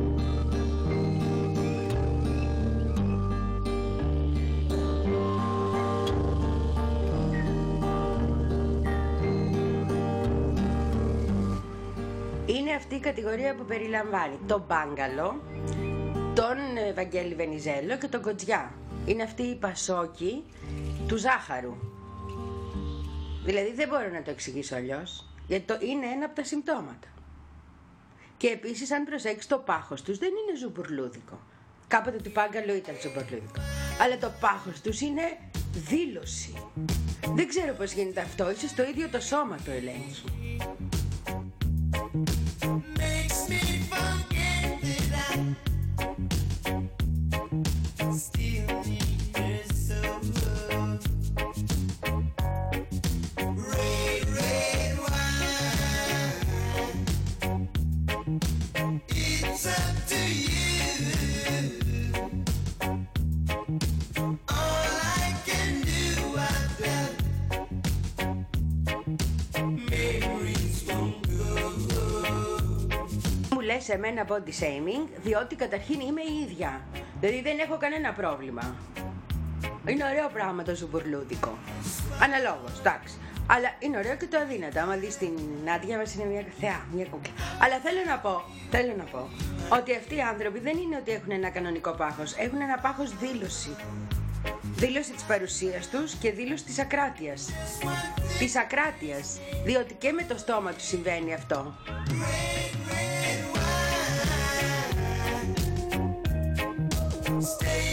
Είναι αυτή η κατηγορία που περιλαμβάνει τον Μπάγκαλο, τον ε, Βαγγέλη Βενιζέλο και τον Κοτζιά. Είναι αυτή η Πασόκη του Ζάχαρου. Δηλαδή δεν μπορώ να το εξηγήσω αλλιώς, γιατί το είναι ένα από τα συμπτώματα. Και επίσης αν προσέξεις το πάχος τους δεν είναι ζουμπουρλούδικο. Κάποτε του Μπάγκαλο ήταν ζουμπουρλούδικο. Αλλά το πάχος τους είναι δήλωση. Δεν ξέρω πώς γίνεται αυτό, ίσως το ίδιο το σώμα το ελέγχει. Makes me forget that I still need your soul. Red, red wine. It's up to you. All I can do, I've done. Memories won't go. Μου λες εμένα body shaming, διότι καταρχήν είμαι η ίδια. Δηλαδή δεν έχω κανένα πρόβλημα. Είναι ωραίο πράγμα το ζουμπουρλούδικο. Αναλόγως, εντάξει. Αλλά είναι ωραίο και το αδύνατο. Άμα δεις την Νάντια μας είναι μια θεά, μια κούκλα. Αλλά θέλω να πω, θέλω να πω, ότι αυτοί οι άνθρωποι δεν είναι ότι έχουν ένα κανονικό πάχος. Έχουν ένα πάχος δήλωση. Δήλωση της παρουσίας τους και δήλωση της ακράτειας. Της ακράτειας. Διότι και με το στόμα του συμβαίνει αυτό. Stay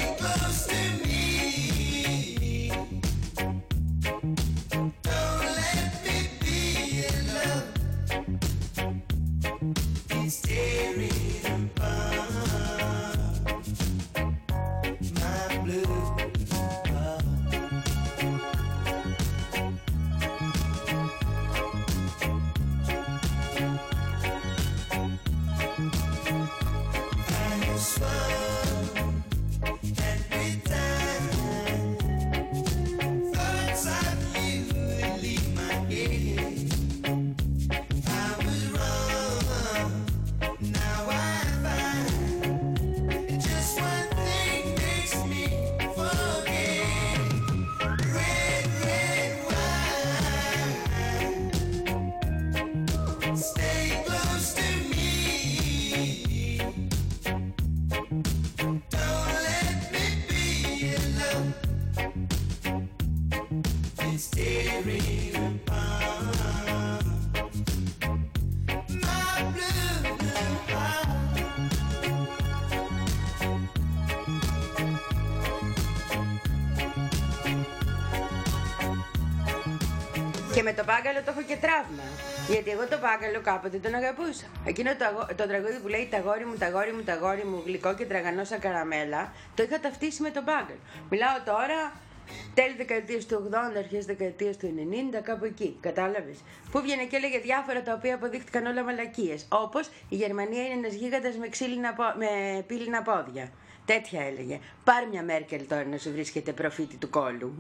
Και με το μπάγκαλο το έχω και τραύμα. Γιατί εγώ το μπάγκαλο κάποτε τον αγαπούσα. Εκείνο το, αγο... το τραγούδι που λέει «Ταγόρι μου, ταγόρι μου, ταγόρι μου, γλυκό και τραγανό σαν καραμέλα», το είχα ταυτίσει με το μπάγκαλο. Μιλάω τώρα τέλη δεκαετίας του ογδόντα, αρχές δεκαετίας του ενενήντα, κάπου εκεί. Κατάλαβες. Που βγαίνει και έλεγε διάφορα τα οποία αποδείχτηκαν όλα μαλακίες. Όπως η Γερμανία είναι ένας γίγαντας με, πο... με πύληνα πόδια. Τέτοια έλεγε. Πάρε μια Μέρκελ τώρα να σου βρίσκεται προφήτη του κόλου.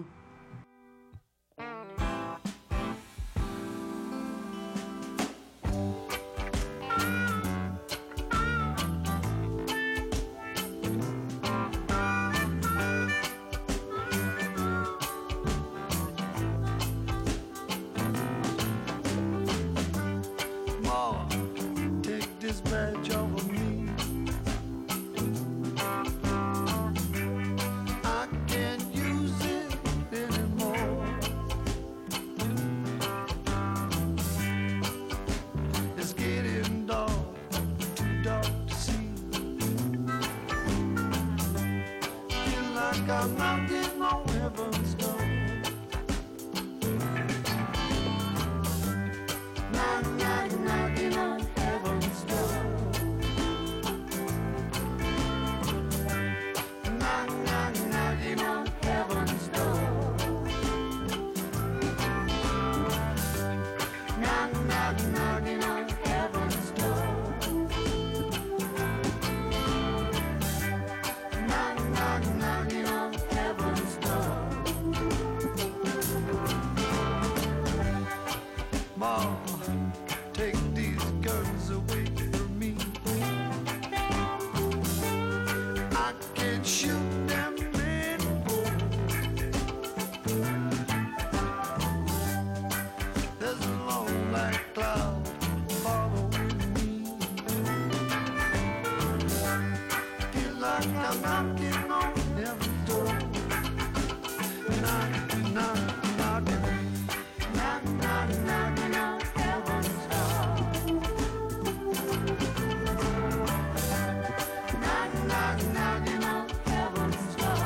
I'm knocking on heaven's door. Knock, knock, knocking on heaven's door. Knock, knock, knocking on heaven's door. Knock, knock, knocking on heaven's door. Knock, knock, knocking on heaven's door. Mom, take these guns away from me. I can't shoot them anymore. There's a long black cloud following me. Feel like I'm knocking on heaven's door. Knock, knock, knocking. Knock, knock, knocking on heaven's door. Knock, knock, knocking on heaven's door.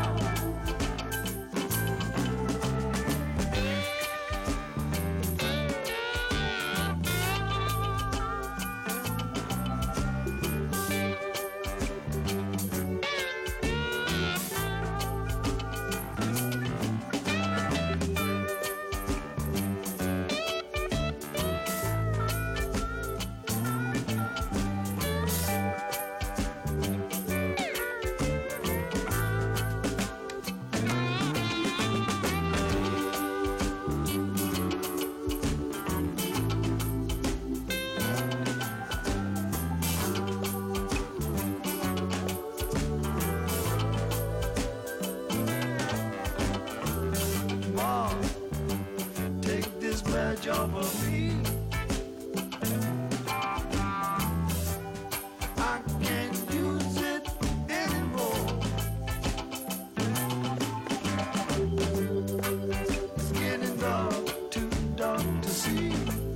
Mom, take this badge off of me. I can't use it anymore. It's getting dark, too dark to see.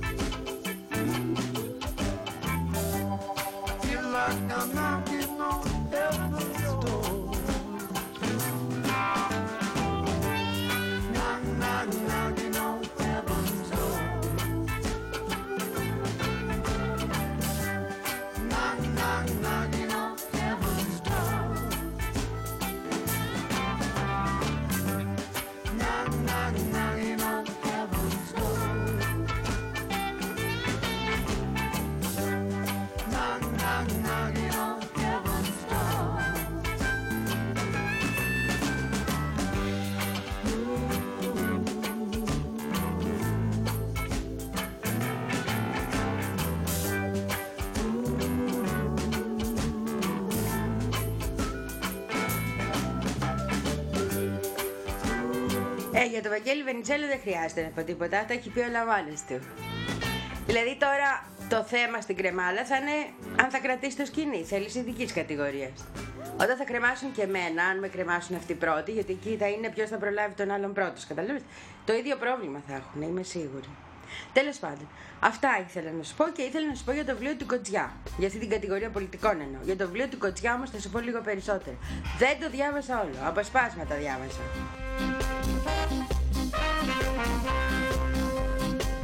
Feel like I'm knocking on heaven's door. Knock, knock, knocking on heaven's door. Knock, knock, knocking on heaven's door. Knock, knock, knocking on heaven's door. Knock, knock, knocking on heaven's door. Ε, για το Βαγγέλη Βενιζέλο δεν χρειάζεται να πω τίποτα, τα έχει πει όλα μόνος του. Δηλαδή τώρα το θέμα στην κρεμάλα θα είναι αν θα κρατήσει το σκηνή, θέλεις ειδικής κατηγορίας. Όταν θα κρεμάσουν και εμένα, αν με κρεμάσουν αυτοί πρώτοι, γιατί εκεί θα είναι ποιος θα προλάβει τον άλλον πρώτος, καταλαβαίνεις. Το ίδιο πρόβλημα θα έχουν, είμαι σίγουρη. Τέλος πάντων, αυτά ήθελα να σου πω και ήθελα να σου πω για το βιβλίο του Κοτζιά. Για αυτή την κατηγορία πολιτικών εννοώ. Για το βιβλίο του Κοτζιά όμως θα σου πω λίγο περισσότερο. Δεν το διάβασα όλο, αποσπάσματα διάβασα.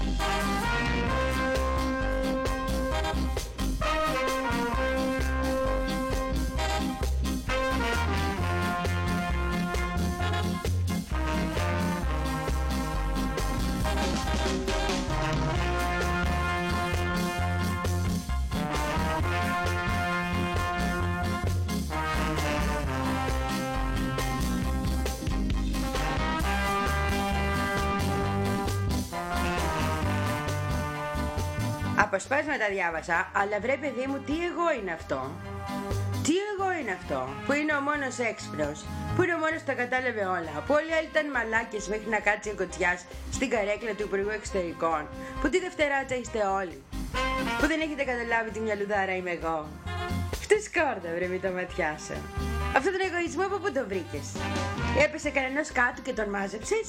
Αποσπάσματα διάβασα, αλλά βρε παιδί μου, τι εγώ είναι αυτό. Τι εγώ είναι αυτό, που είναι ο μόνος έξυπνος, που είναι ο μόνος που τα κατάλαβε όλα, που όλοι οι άλλοι ήταν μαλάκες μέχρι να κάτσει ο Κοτσιάς στην καρέκλα του Υπουργού Εξωτερικών, που τη Δευτεράτσα είστε όλοι, που δεν έχετε καταλάβει τι μυαλουδάρα είμαι εγώ. Αυτή σκόρδα βρε μη το ματιάσω. Αυτό τον εγωισμό από πού το βρήκες? Έπεσε κανένας κάτω και τον μάζεψες?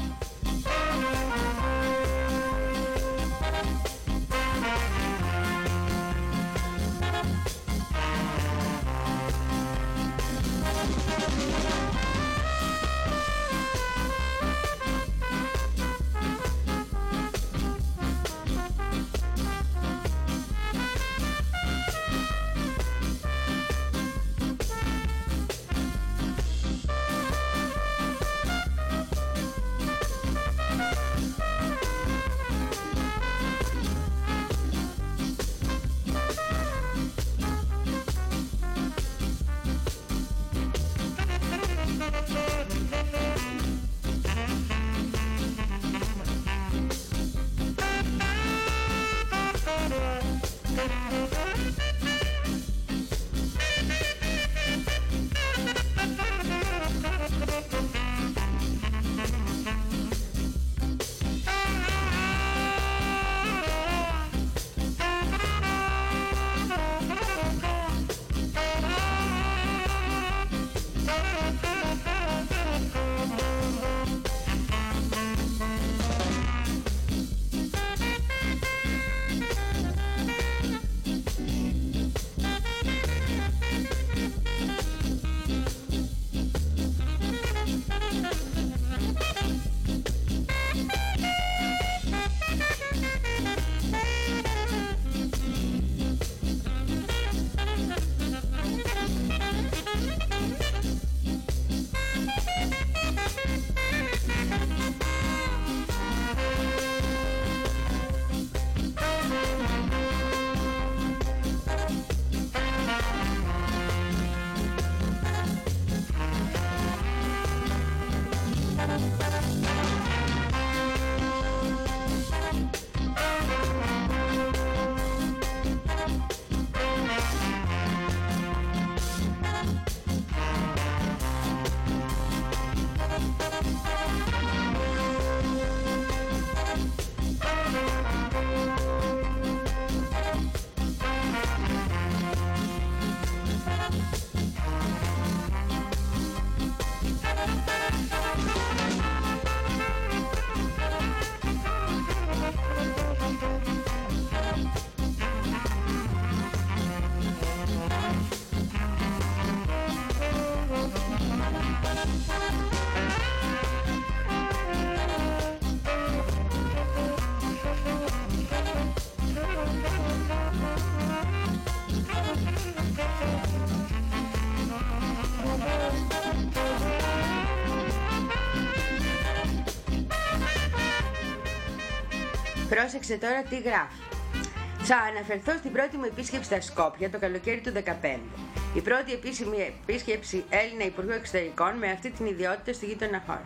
Πρόσεξε τώρα τι γράφει. Θα αναφερθώ στην πρώτη μου επίσκεψη στα Σκόπια το καλοκαίρι του δεκαπέντε. Η πρώτη επίσημη επίσκεψη Έλληνα Υπουργού Εξωτερικών με αυτή την ιδιότητα στη γείτονα χώρα.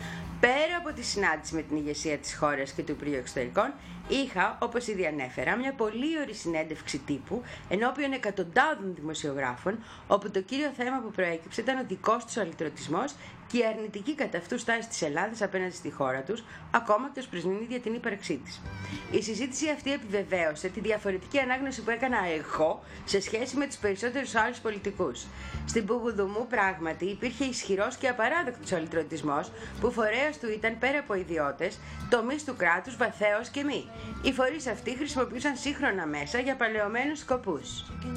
Πέρα από τη συνάντηση με την ηγεσία της χώρας και του Υπουργείου Εξωτερικών, είχα, όπως ήδη ανέφερα, μια πολύ ωραία συνέντευξη τύπου ενώπιον εκατοντάδων δημοσιογράφων, όπου το κύριο θέμα που προέκυψε ήταν ο δικός τους αλυτρωτισμός και η αρνητική κατά αυτού στάση της Ελλάδας απέναντι στη χώρα τους, ακόμα και ως προς την ίδια την ύπαρξή της. Η συζήτηση αυτή επιβεβαίωσε τη διαφορετική ανάγνωση που έκανα εγώ σε σχέση με τους περισσότερους άλλους πολιτικούς. Στην Πουγουδουμού πράγματι υπήρχε ισχυρός και απαράδεκτος αλυτρωτισμός, που φορέας του ήταν πέρα από ιδιώτες, τομείς του κράτους βαθέως και μη. Οι φορείς αυτοί χρησιμοποιούσαν σύγχρονα μέσα για παλαιωμένους σκοπούς.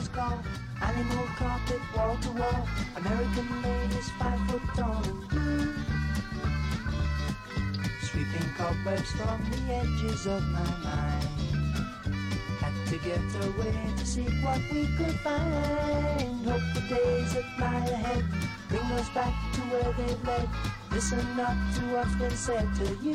Animal carpet wall to wall, American ladies five foot tall and blue. Sweeping cobwebs from the edges of my mind. Had to get away to see what we could find. Hope the days that lie ahead bring us back to where they've led. Listen not to what's been said to you.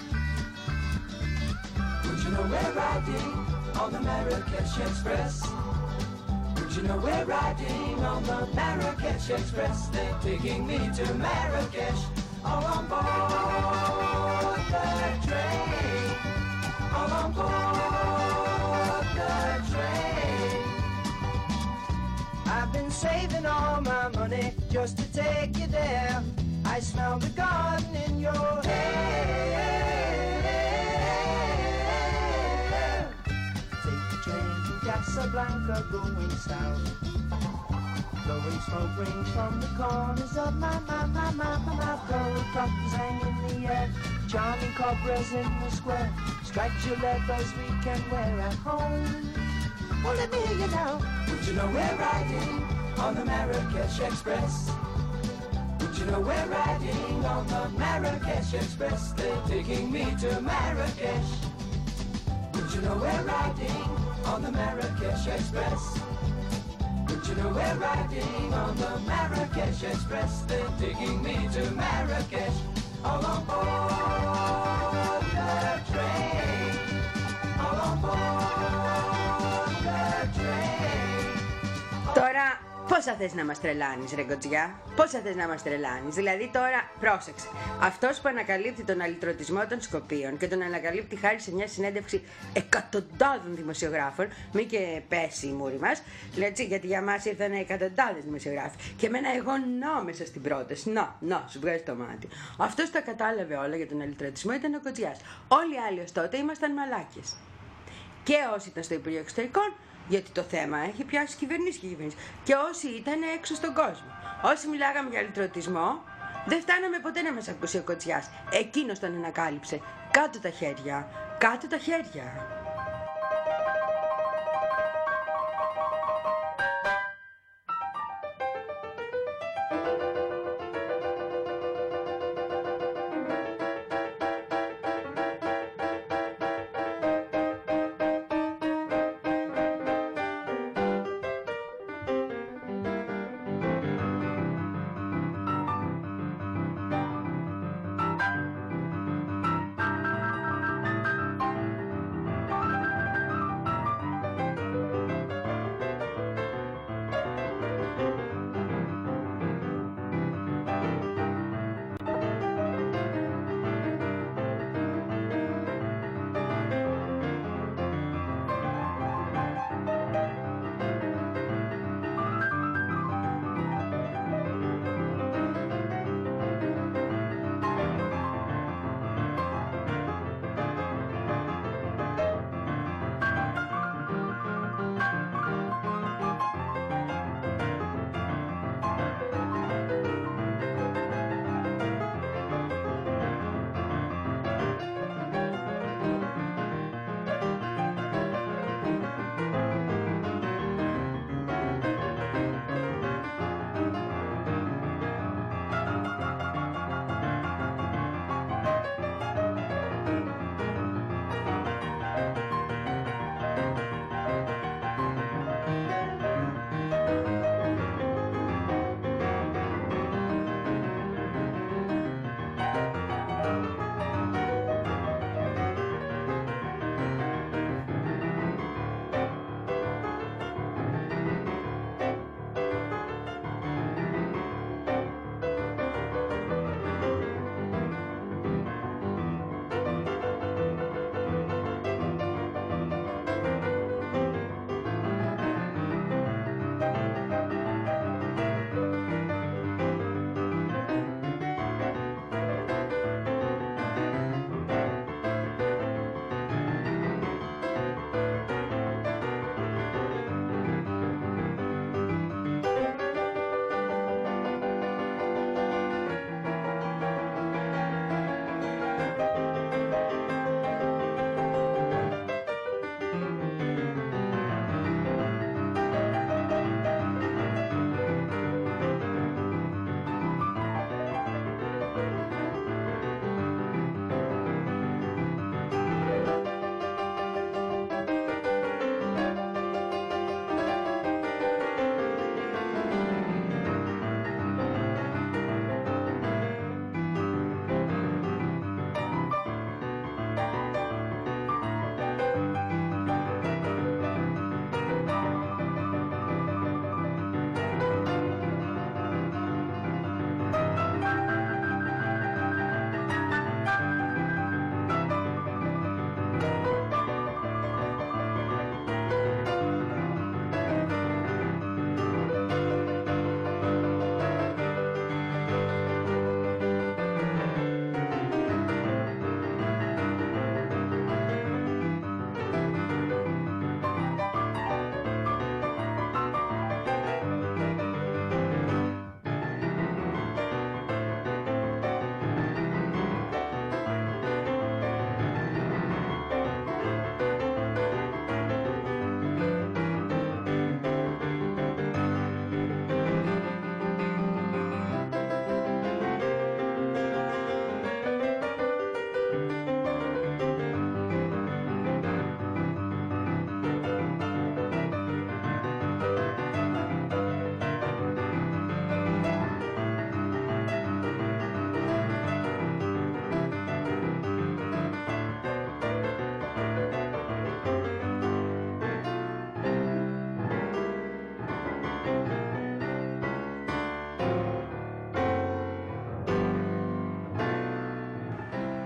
Would you know we're riding on the Marrakesh Express? Would you know we're riding on the Marrakesh Express? They're taking me to Marrakesh, all on board the train, all on board the train. I've been saving all my money just to take you there. I smell the garden in your hair. Take the train to Casablanca going south. Blowing smoke rings from the corners of my, my, my, my, my mouth. Gold buttons hang in the air, charming cobras in the square. Stripes your leathers we can wear at home. Well, let me hear you now. Would you know we're riding on the Marrakesh Express? Would you know we're riding on the Marrakesh Express? They're taking me to Marrakesh. Would you know we're riding on the Marrakesh Express? Would you know we're riding on the Marrakesh Express? They're taking me to Marrakesh, all on board the train, all on board the train. Τώρα, πόσα θες να μας τρελάνεις, ρε κοτσιά? Πόσα θες να μας τρελάνεις? Δηλαδή τώρα, πρόσεξε. Αυτός που ανακαλύπτει τον αλυτρωτισμό των Σκοπίων και τον ανακαλύπτει χάρη σε μια συνέντευξη εκατοντάδων δημοσιογράφων, μη και πέσει η μούρη μας, έτσι, γιατί για μας ήρθαν εκατοντάδες δημοσιογράφοι. Και εμένα εγώ νο μέσα στην πρόταση. Νο, νο, σου βγάζει το μάτι. Αυτός τα κατάλαβε όλα για τον αλυτρωτισμό ήταν ο Κοτσιάς. Όλοι οι άλλοι ως τότε ήμασταν μαλάκες. Και όσοι ήταν στο Υπουργείο Εξωτερικών, γιατί το θέμα έχει πιάσει κυβερνήσει και κυβερνήσει. Και όσοι ήταν έξω στον κόσμο. Όσοι μιλάγαμε για αλυτρωτισμό, δεν φτάναμε ποτέ να μας ακούσει ο Κοτσιάς. Εκείνος τον ανακάλυψε. Κάτω τα χέρια, κάτω τα χέρια.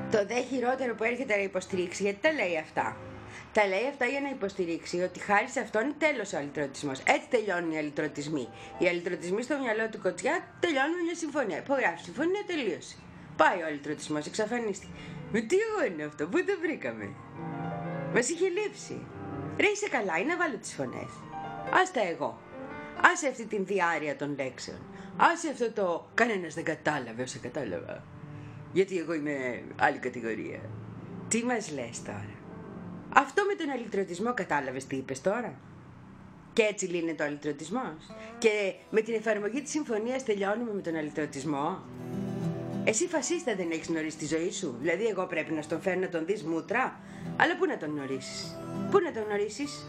Το δε χειρότερο που έρχεται να υποστηρίξει, γιατί τα λέει αυτά. Τα λέει αυτά για να υποστηρίξει ότι χάρη σε αυτόν τέλος ο αλυτρωτισμός. Έτσι τελειώνουν οι αλυτρωτισμοί. Οι αλυτρωτισμοί στο μυαλό του Κοτσιά τελειώνουν μια συμφωνία. Υπογράφει συμφωνία, τελείωσε. Πάει ο αλυτρωτισμός, εξαφανίστηκε. Με τι εγώ είναι αυτό, πού το βρήκαμε. Μας είχε λείψει. Ρε είσαι καλά, ή να βάλω τις φωνές. Άστα εγώ. Άσε αυτή την διάρρεια των λέξεων. Άσε αυτό το κανένας δεν κατάλαβε όσα κατάλαβα. Γιατί εγώ είμαι άλλη κατηγορία. Τι μας λες τώρα. Αυτό με τον αλυτρωτισμό κατάλαβες τι είπες τώρα. Και έτσι λύνεται ο αλυτρωτισμός. Και με την εφαρμογή της συμφωνίας τελειώνουμε με τον αλυτρωτισμό. Εσύ φασίστα δεν έχεις γνωρίσει τη ζωή σου. Δηλαδή εγώ πρέπει να στον φέρω να τον δεις μούτρα. Αλλά πού να τον γνωρίσεις. Πού να τον γνωρίσεις.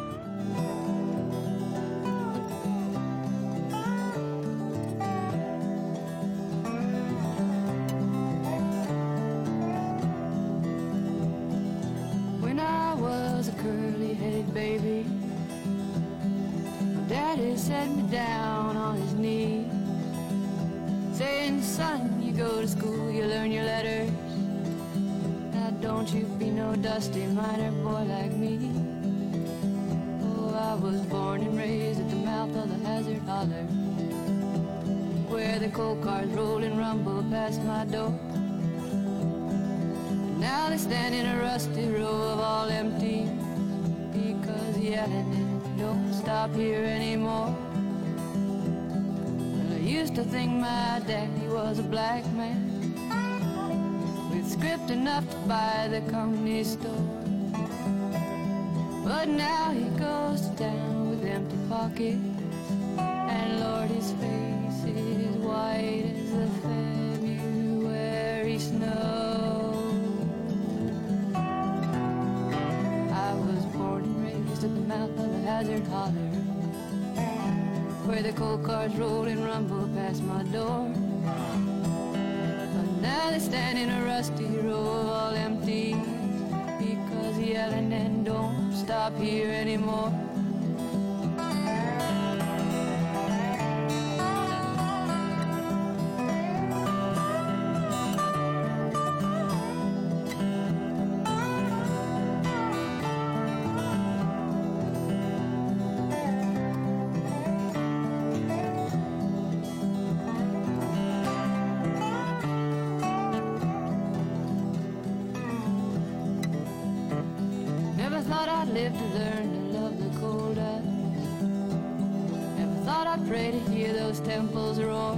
When I was a curly-headed baby, my daddy set me down on his knee, saying, son, you go to school, you learn your letters. Now don't you be no dusty miner boy like me. Oh, I was born and raised at the mouth of the Hazard Holler, where the coal cars roll and rumble past my door. Now they stand in a rusty row of all empty, because yelling don't stop here anymore. Well, I used to think my daddy was a black man with script enough to buy the company store, but now he goes to town with empty pockets, and Lord, his face is white as the February snow. At the mouth of the Hazard Holler, where the coal cars roll and rumble past my door, but now they stand in a rusty row of all empty, because yelling and don't stop here anymore. Live to learn to love the cold ice. Never thought I'd pray to hear those temples roar.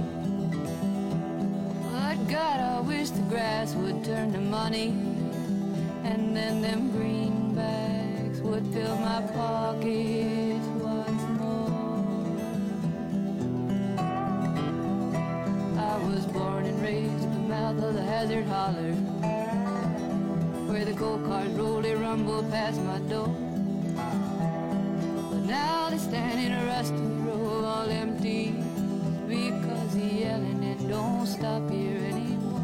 But God, I wish the grass would turn to money, and then them greenbacks would fill my pockets once more. I was born and raised at the mouth of the Hazard Holler, where the coal cars roll and rumble past my door. But now they stand in a rusty row all empty, because the yelling and don't stop here anymore.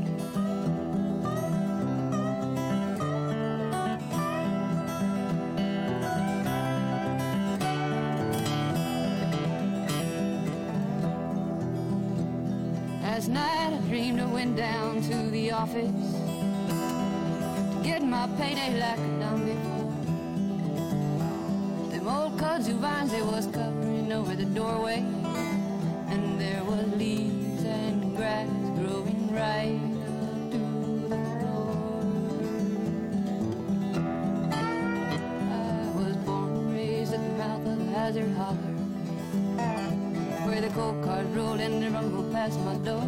Last night I dreamed I went down to the office, get my payday like I done before. Them old kudzu vines they was covering over the doorway, and there was leaves and grass growing right up to the floor. I was born and raised at the mouth of the Hazard Holler, where the coal cars roll and rumble past my door.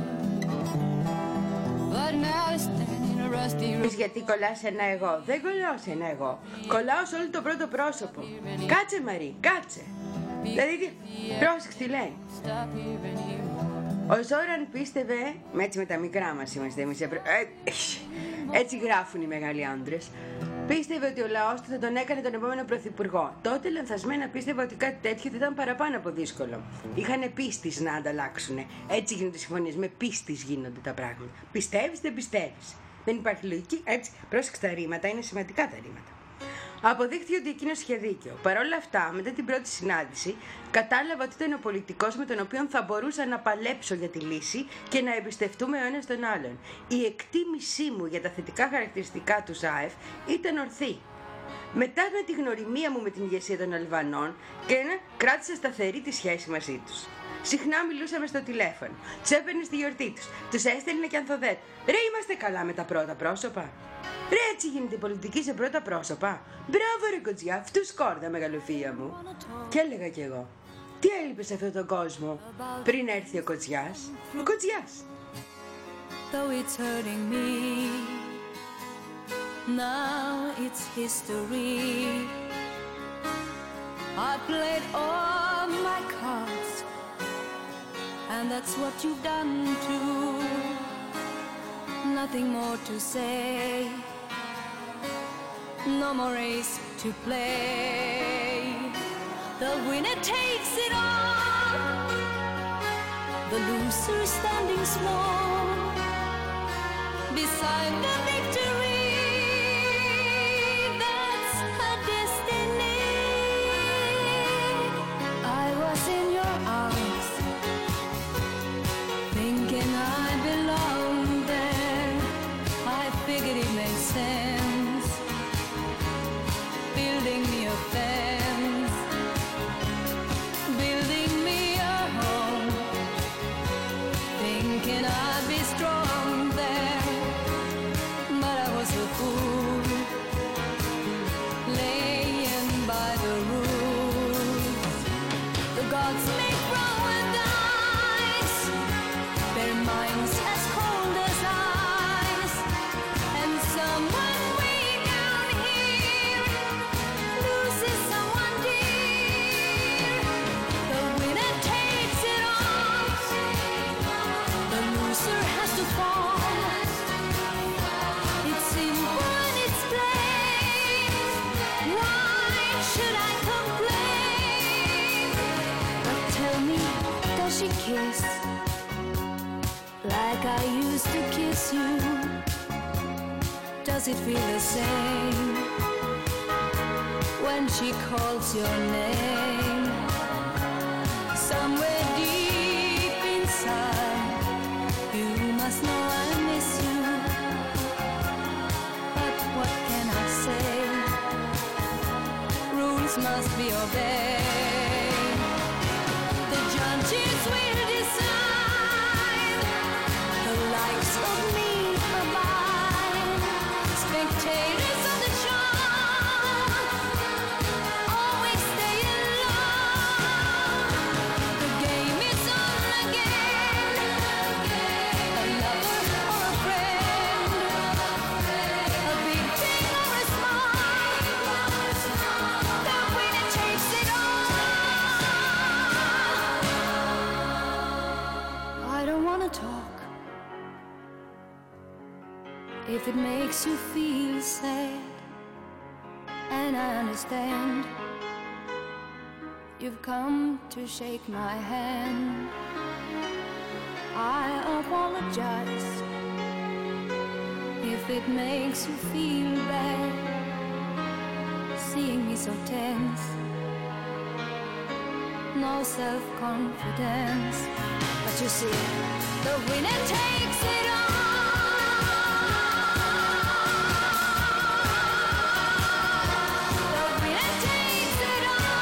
But now it's γιατί κολλάς ένα εγώ. Δεν κολλάω σε ένα εγώ. Κολλάω σε όλο το πρώτο πρόσωπο. Κάτσε Μαρή, κάτσε. Δηλαδή, πρόσεξε τι λέει. Ο Ζόραν πίστευε, έτσι με τα μικρά μας είμαστε εμείς, ε, έτσι γράφουν οι μεγάλοι άντρες, πίστευε ότι ο λαός του θα τον έκανε τον επόμενο πρωθυπουργό. Τότε λανθασμένα πίστευε ότι κάτι τέτοιο θα ήταν παραπάνω από δύσκολο. Είχανε πίστης να ανταλλάξουν. Έτσι γίνονται συμφωνίες, με πίστης γίνονται τα πράγματα. Πιστεύεις, δεν πιστεύεις. Δεν υπάρχει λογική, έτσι. Πρόσεξε τα ρήματα, είναι σημαντικά τα ρήματα. Αποδείχθηκε ότι εκείνος είχε δίκιο. Παρ' όλα αυτά, μετά την πρώτη συνάντηση, κατάλαβα ότι ήταν ο πολιτικός με τον οποίο θα μπορούσα να παλέψω για τη λύση και να εμπιστευτούμε ο ένας τον άλλον. Η εκτίμησή μου για τα θετικά χαρακτηριστικά του Ζάεφ ήταν ορθή. Μετά με τη γνωριμία μου με την ηγεσία των Αλβανών, και κράτησα σταθερή τη σχέση μαζί τους. Συχνά μιλούσαμε στο τηλέφωνο, τους έπαιρνε στη γιορτή τους, τους έστελνε και ανθοδέτ. Ρε, είμαστε καλά με τα πρώτα πρόσωπα. Ρε, έτσι γίνεται η πολιτική σε πρώτα πρόσωπα. Μπράβο ρε κοτσιά, αυτού σκόρδα μεγαλοφία μου. Και έλεγα κι εγώ, τι έλειπε σε αυτόν τον κόσμο πριν έρθει ο κοτσιάς. Ο κοτσιάς. Though it's hurting me, now it's history. I played all my cards, and that's what you've done too. Nothing more to say, no more race to play. The winner takes it all, the loser standing small beside the victory. That's her destiny. I was in your arms, thinking I belonged there. I figured it made sense, building me a fence, building me a home, thinking I'd be strong there. But I was a fool, laying by the rules. The gods make roll and dice, their minds as cold as ice. And someone way down here loses someone dear. The winner takes it all, the loser has to fall. It's simple and it's plain. Why should I complain? But tell me, does she kiss like I used to kiss you? Does it feel the same when she calls your name? Somewhere deep inside, you must know I miss you. But what can I say? Rules must be obeyed. The judges will decide, the likes of me abide. Spectators of the show always stay alone. The game is on again, a lover or a friend, a big thing or a small, the winner takes it all. I don't wanna talk if it makes you feel sad, and I understand. You've come to shake my hand. I apologize if it makes you feel bad, seeing me so tense, no self-confidence. But you see, the winner takes it all. The winner takes it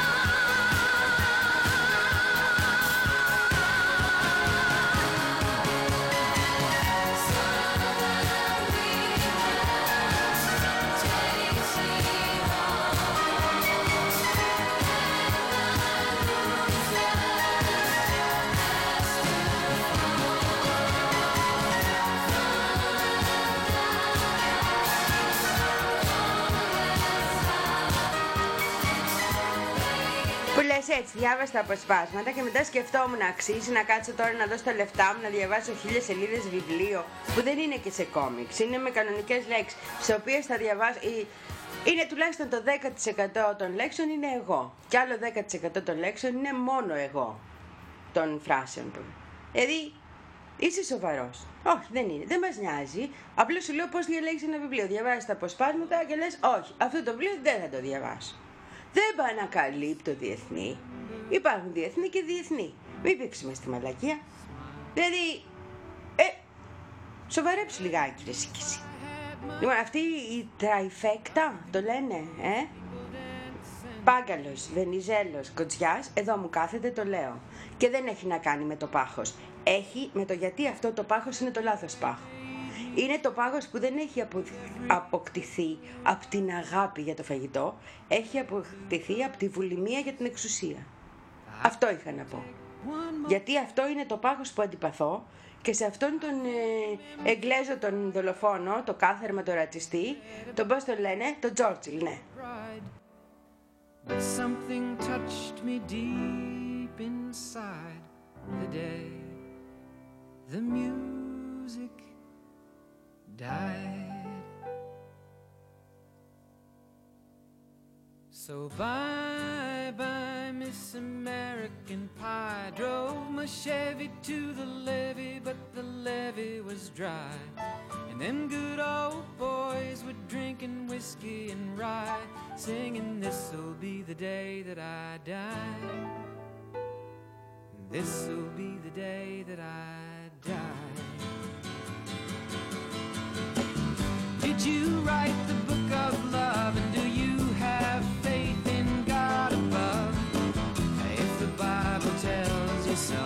Που λες έτσι, διάβασα τα αποσπάσματα και μετά σκεφτόμουν να αξίζει να κάτσω τώρα να δώσω τα λεφτά μου να διαβάσω χίλιες σελίδες βιβλίο που δεν είναι και σε κόμιξ, είναι με κανονικές λέξεις, στις οποίες θα διαβάσω. Είναι τουλάχιστον το δέκα τοις εκατό των λέξεων είναι εγώ και άλλο δέκα τοις εκατό των λέξεων είναι μόνο εγώ των φράσεων που. Δηλαδή Είσαι σοβαρός? Όχι, δεν είναι. Δεν μας νοιάζει. Απλώς σου λέω πώς διαλέγεις ένα βιβλίο. Διαβάζεις τα αποσπάσματα και λες, όχι, αυτό το βιβλίο δεν θα το διαβάσω. Δεν πανακαλύπτω διεθνή. Υπάρχουν διεθνή και διεθνή. Μην πήξουμε στη μαλακία. Δηλαδή, ε, σοβαρέψου λιγάκι, ρε εσύ. Λοιπόν, αυτή η τραϊφέκτα, το λένε, ε. Πάγκαλος, Βενιζέλος, Κοτσιάς, εδώ μου κάθεται, το λέω. Και δεν έχει να κάνει με το πάχος. Έχει με το γιατί αυτό το πάχος είναι το λάθος πάχο. Είναι το πάγος που δεν έχει απο... αποκτηθεί από την αγάπη για το φαγητό, έχει αποκτηθεί από τη βουλημία για την εξουσία. Αυτό είχα να πω. Γιατί αυτό είναι το πάγος που αντιπαθώ και σε αυτόν τον ε, Εγγλέζο τον δολοφόνο, το κάθαρμα, το ρατσιστή, τον πώς το λένε, τον Τζόρτσιλ, ναι. But something touched me deep inside the day the music died. So bye bye Miss American Pie. Drove my Chevy to the levee, but the levee was dry. And them good old boys were drinking whiskey and rye, singing this'll be the day that I die. This'll be the day that I die. Did you write the book of love, and do you have faith in God above? If the Bible tells you so.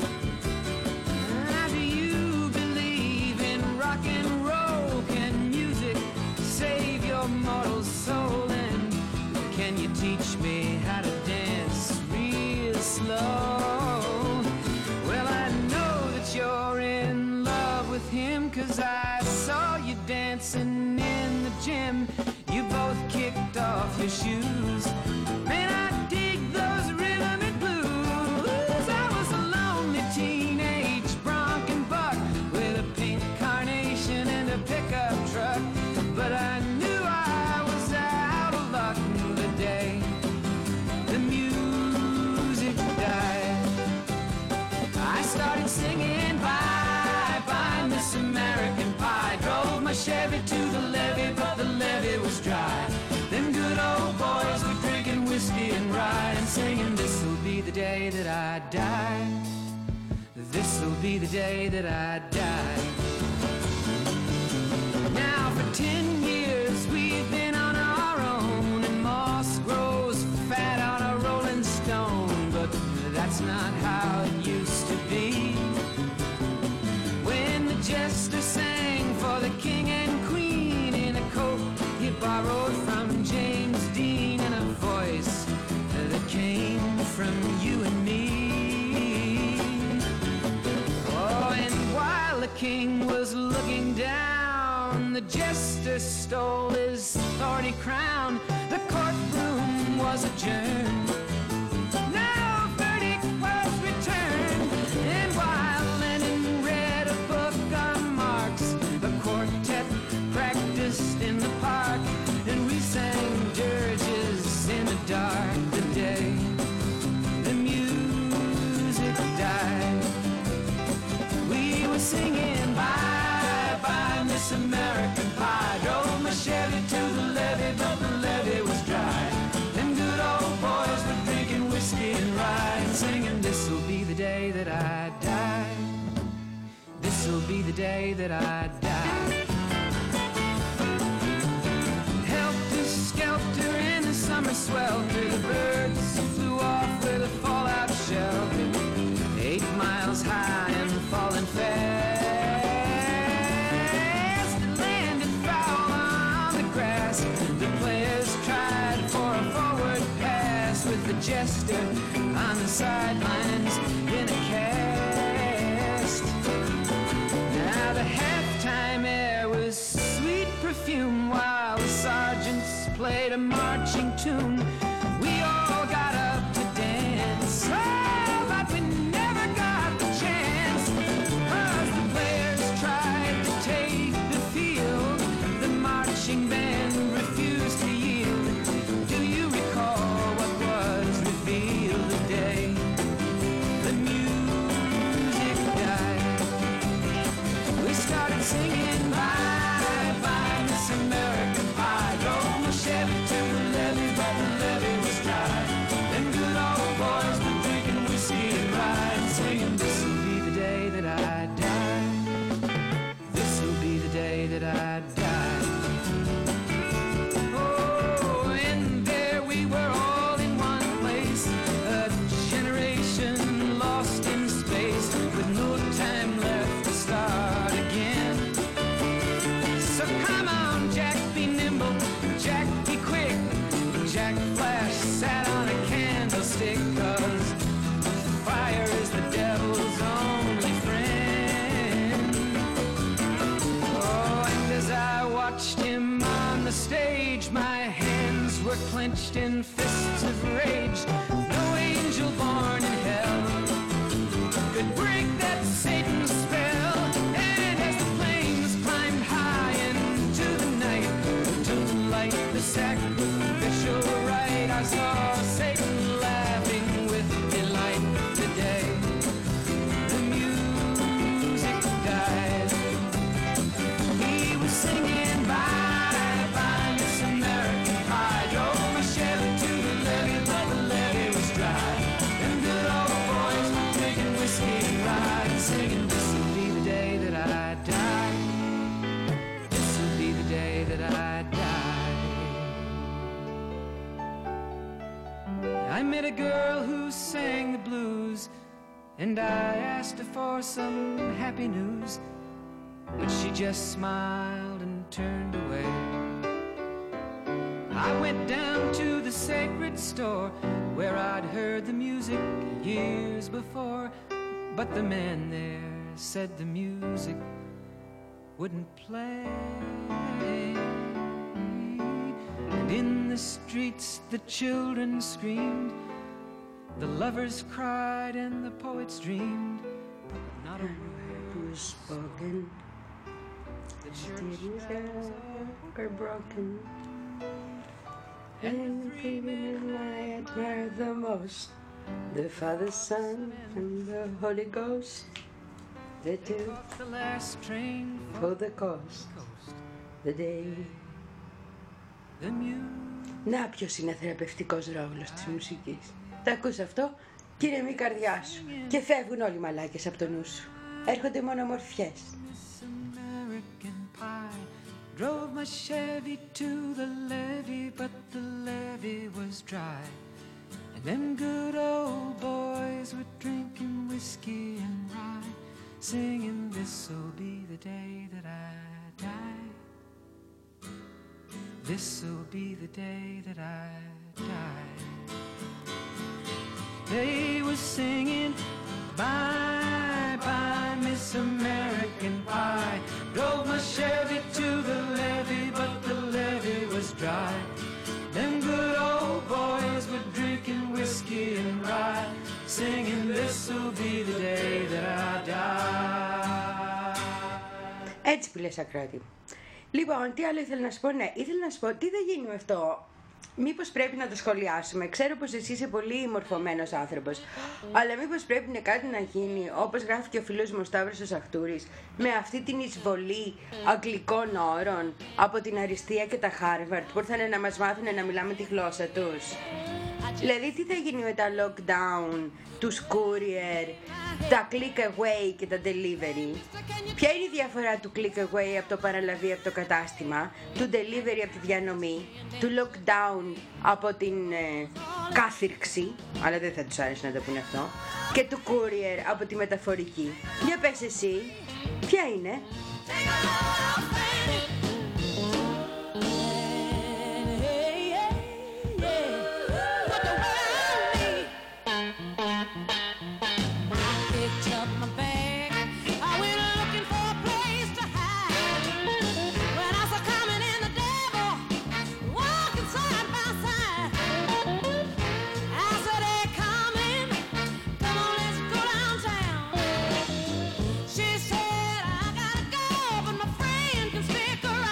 Now do you believe in rock and roll? Can music save your mortal soul? And can you teach me how to dance real slow? Well, I know that you're in love with him, 'cause I saw you dancing in the gym. You both kicked off your shoes. Man, I dig those rhythm and blues. I was a lonely teenage bronc and buck with a pink carnation and a pickup truck, but I knew I was out of luck the day the music died. I started singing bye bye Miss American Pie. Drove my Chevy to the levee, but the levee was dry. Them good old boys were drinking whiskey and rye, and singing this'll be the day that I die. This'll be the day that I die. Now for ten years we've been on our own, and moss grows fat on a rolling stone, but that's not how it used to be. When the jester sang for the king and queen in a coat he borrowed from James Dean, and a voice that came from you and me. Oh, and while the king was looking down, the jester stole his thorny crown. The courtroom was adjourned. No verdict was returned. And while Lenin read a book on Marx, the quartet practiced in the park, and we sang dirges in the dark the day the music died. We were singing bye bye Miss American Pie. Drove my Chevy to the levee, but the levee was dry. Them good old boys were drinking whiskey and rye, and singing this'll be the day that I die. This'll be the day that I die. Helter skelter in the summer swelter, the birds flew off with a fallout shelter. Eight miles high and falling fast, it landed foul on the grass. The players tried for a forward pass, with the jester on the sidelines in a cast. Now the halftime air was sweet perfume, while the sergeants played a marching tune. We all got up to dance, oh, but we never got the chance, 'cause the players tried to take the field. The marching band refused to yield. Do you recall what was revealed the day the music died? started singing bye, bye, Miss American Pie. Drove my Chevy to the levee, but the levee was dry. Them good old boys were drinking whiskey and rye, and singing, this'll be the day that I die. This'll be the day that I die. Oh, and there we were all in one place, a generation lost in space, with no time left to start again. So come on, Jack, be nimble, Jack, be quick. Jack Flash sat on a candlestick, 'cause fire is the devil's only friend. Oh, and as I watched him on the stage, my hands were clenched in fists of rage. No angel born in hell could break that Satan's spell. And as the flames climbed high into the night to light the sacrificial rite, I saw Satan laughing with delight today. The music died. He was singing bye, bye, Miss American Pie. Drove my Chevy to the levee, but the levee was dry. And good old boys were drinking whiskey and rye, and singing, this'll be the day that I die. This'll be the day that I die. I met a girl who sang the blues, and I asked her for some happy news, but she just smiled and turned away. I went down to the sacred store where I'd heard the music years before, but the man there said the music wouldn't play. And in the streets the children screamed, the lovers cried, and the poets dreamed. Not a word was spoken. the church Tears are broken. And the people I admire the most, the Father, Son, and the Holy Ghost. The two the last train for the coast, coast. the day. The music. Να ποιος είναι θεραπευτικός ρόλος της μουσικής. Τα ακούς αυτό, και ηρεμεί η καρδιά σου. Και φεύγουν όλοι οι μαλάκες από το νου σου. Έρχονται μόνο ομορφιές. American Pie. Drove my Chevy to the levee, but the levee was dry. And them good old boys were drinking whiskey and rye, singing, this'll be the day that I die. This'll be the day that I die. They were singing, bye, bye, Miss American Pie. Drove my Chevy to the levee, but the levee was dry. Them good old boys were drinking whiskey and rye, singing, this'll be the day that I die. Έτσι που λες, Ακράτη. Λοιπόν, τι άλλο ήθελα να σου πω? Ναι, ήθελα να σου πω τι θα γίνει με αυτό. Μήπως πρέπει να το σχολιάσουμε? Ξέρω πως εσύ είσαι πολύ μορφωμένος άνθρωπος, αλλά μήπως πρέπει να κάτι να γίνει, όπως γράφει και ο φίλος μου ο Σταύρος ο Σαχτούρης, με αυτή την εισβολή αγγλικών όρων από την Αριστεία και τα Χάρβαρτ, που ήρθαν να μας μάθουν να μιλάμε τη γλώσσα τους. Δηλαδή, τι θα γίνει με τα lockdown, τους courier, τα click away και τα delivery? Ποια είναι η διαφορά του click away από το παραλαβή, από το κατάστημα, του delivery από τη διανομή, του lockdown από την ε, κάθυρξη, αλλά δεν θα τους άρεσε να το πούνε αυτό, και του courier από τη μεταφορική? Για πες εσύ, ποια είναι? She said, I gotta go, but my friend can stick around.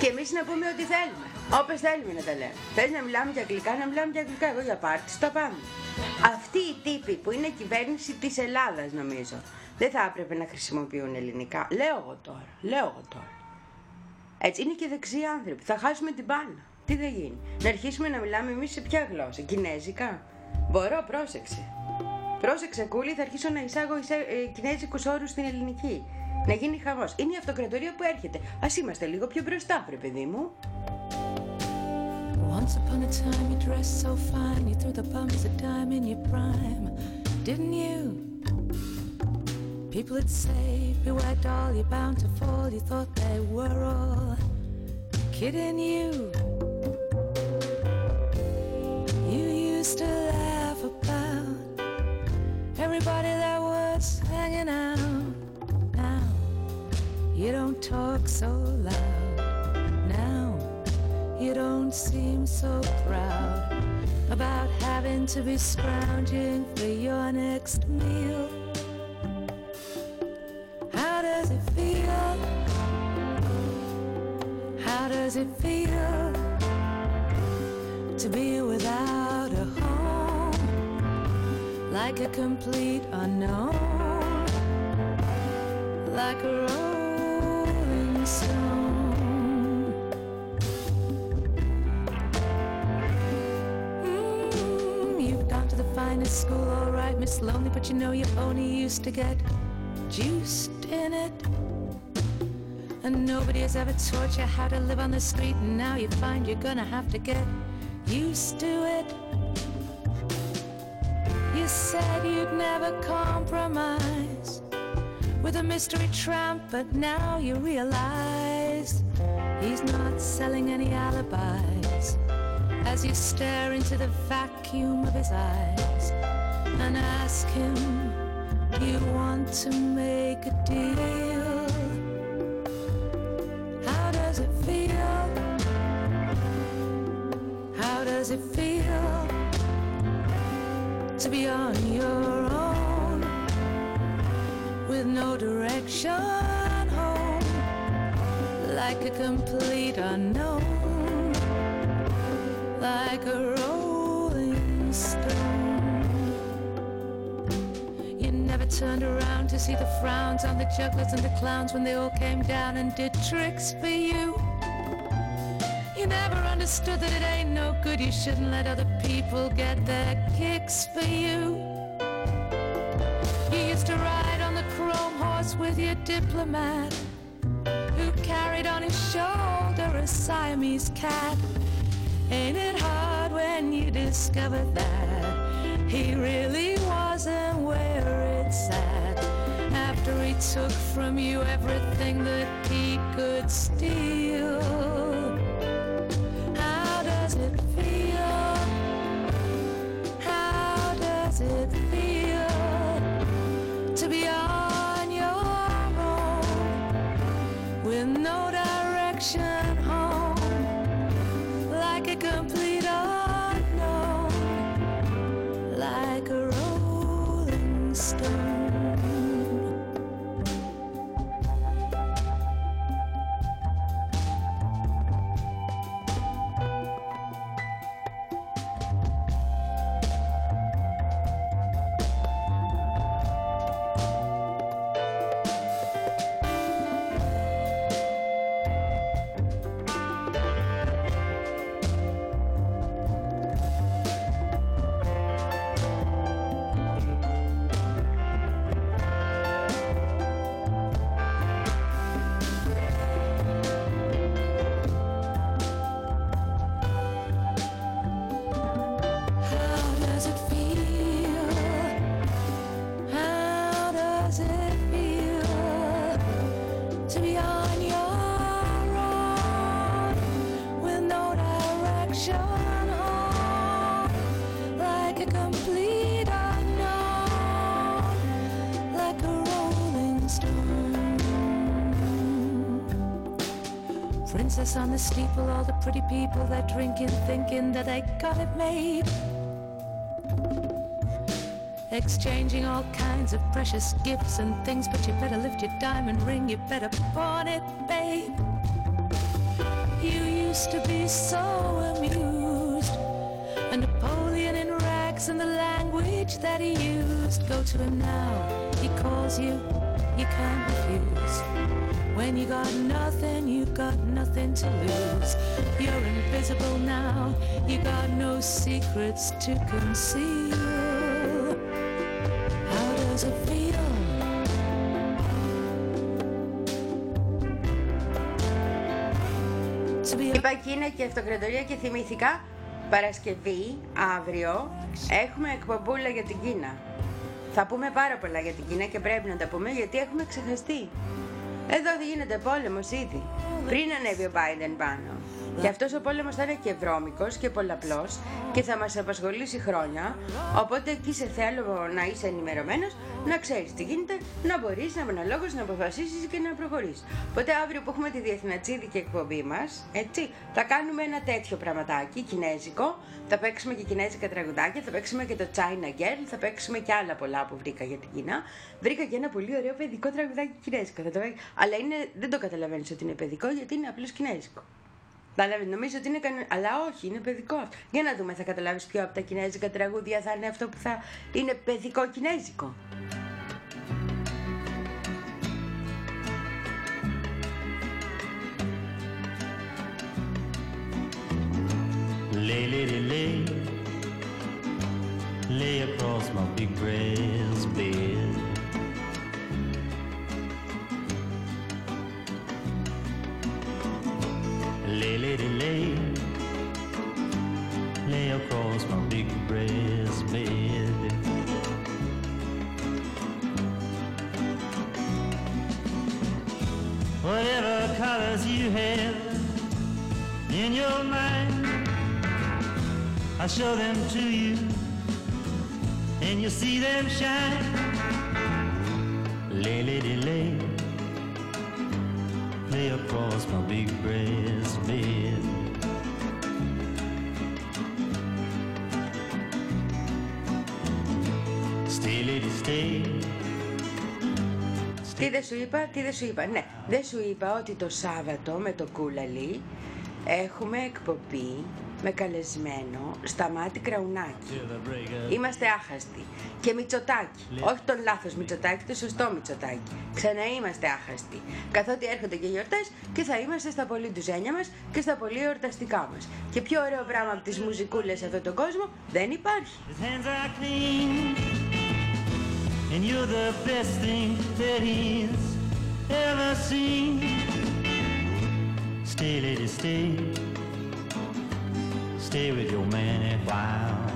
Και εμείς να πούμε ό,τι θέλουμε. Όπως θέλουμε να τα λέμε. Θες να μιλάμε και αγγλικά, να μιλάμε και αγγλικά. Εγώ για πάρτι, στο πάμε. Αυτοί οι τύποι που είναι κυβέρνηση της Ελλάδας, νομίζω, δεν θα έπρεπε να χρησιμοποιούν ελληνικά. Λέω εγώ τώρα. Λέω εγώ τώρα. Έτσι είναι και δεξιοί άνθρωποι. Θα χάσουμε την μπάλα. Τι θα γίνει? Να αρχίσουμε να μιλάμε εμείς σε ποια γλώσσα? Κινέζικα? Μπορώ, πρόσεξε. Πρόσεξε, Κούλη, θα αρχίσω να εισάγω εισά... ε, κινέζικους όρους στην ελληνική. Να γίνει χαμός. Είναι η αυτοκρατορία που έρχεται. Ας είμαστε λίγο πιο μπροστά, βρε παιδί μου. Once upon a time you dressed so fine, you threw the bums a dime in your prime, didn't you? People would say, beware doll, you're bound to fall. You thought they were all kidding you. You used to laugh about everybody that was hanging out. Now you don't talk so loud. Now you don't seem so proud about having to be scrounging for your next meal. How does it feel? How does it feel to be without a home, like a complete unknown, like a rolling stone? Mm, you've gone to the finest school, all right, Miss Lonely, but you know you only used to get juiced in it. And nobody has ever taught you how to live on the street, and now you find you're gonna have to get used to it. You said you'd never compromise with a mystery tramp, but now you realize he's not selling any alibis as you stare into the vacuum of his eyes and ask him, you want to make a deal? How does it feel? How does it feel to be on your own with no direction home, like a complete unknown, like a rolling stone? You never turned around to see the frowns on the jugglers and the clowns when they all came down and did tricks for you. You never understood that it ain't no good. You shouldn't let other people get their kicks for you. You used to ride on the chrome horse with your diplomat, who carried on his shoulder a Siamese cat. Ain't it hard when you discover that he really wasn't where it's at, after he took from you everything that he could steal? How does it feel? How does it feel to be on your own with no direction home, like a complete unknown, like a rolling stone? Princess on the steeple, all the pretty people, they're drinking, thinking that they got it made, exchanging all kinds of precious gifts and things. But you better lift your diamond ring, you better pawn it, babe. used to be so amused. And Napoleon in rags and the language that he used. Go to him now, he calls you, you can't refuse. When you got nothing, you got nothing to lose. You're invisible now, you got no secrets to conceal. How does it feel? Είπα Κίνα και αυτοκρατορία και θυμήθηκα Παρασκευή, αύριο, έχουμε εκπομπούλα για την Κίνα. Θα πούμε πάρα πολλά για την Κίνα και πρέπει να τα πούμε γιατί έχουμε ξεχαστεί. Εδώ γίνεται πόλεμος ήδη, πριν ανέβει ο Biden πάνω. Και αυτός ο πόλεμος θα είναι και βρώμικος και πολλαπλός και θα μας απασχολήσει χρόνια. Οπότε εκεί σε θέλω να είσαι ενημερωμένος, να ξέρεις τι γίνεται, να μπορείς να αναλόγως να αποφασίσεις και να προχωρήσεις. Οπότε αύριο που έχουμε τη διεθνατσίδικη εκπομπή μας, έτσι, θα κάνουμε ένα τέτοιο πραγματάκι, κινέζικο. Θα παίξουμε και κινέζικα τραγουδάκια, θα παίξουμε και το China Girl, θα παίξουμε και άλλα πολλά που βρήκα για την Κίνα. Βρήκα και ένα πολύ ωραίο παιδικό τραγουδάκι κινέζικο. Θα το... Αλλά είναι... δεν το καταλαβαίνεις ότι είναι παιδικό γιατί είναι απλώς κινέζικο. Νομίζω ότι είναι κανονικό, αλλά όχι, είναι παιδικό αυτό. Για να δούμε, θα καταλάβεις ποιο από τα κινέζικα τραγούδια θα είναι αυτό που θα είναι παιδικό κινέζικο. Lay, lady, lay, lay across my big brass bed. Lay, lady, lay, lay across my big brass bed. Whatever colors you have in your mind, I'll show them to you, and you'll see them shine. Lay, lady, lay, lay across my big brass bed. Stay, lady, stay. Τι δεν σου είπα, τι δεν σου είπα. Ναι, δεν σου είπα ότι το Σάββατο με το Κούλαλι έχουμε εκπομπή με καλεσμένο Σταμάτη Κραουνάκη. Είμαστε άχαστοι. Και Μητσοτάκη. Όχι τον λάθος Μητσοτάκη, το σωστό Μητσοτάκη. Ξανά είμαστε άχαστοι. Καθότι έρχονται και γιορτές και θα είμαστε στα πολύ ντουζένια μας και στα πολύ εορταστικά μας. Και πιο ωραίο πράγμα από τις μουζικούλες σε αυτόν τον κόσμο δεν υπάρχει. And you're the best thing that he's ever seen. Stay, lady, stay. Stay with your man a while.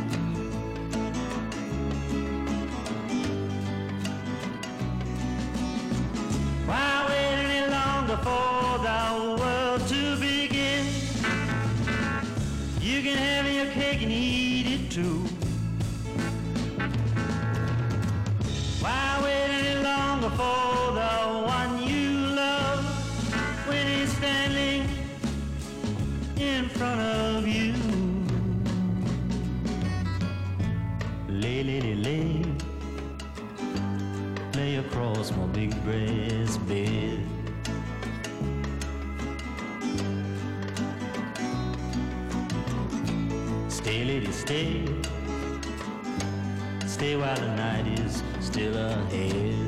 Why wait any longer for the world to begin? You can have your cake and eat it too. Why wait any longer for the one you love when he's standing in front of you? Lay, lady, lay, lay across my big brass bed. Stay, lady, stay. Stay while the night is still ahead.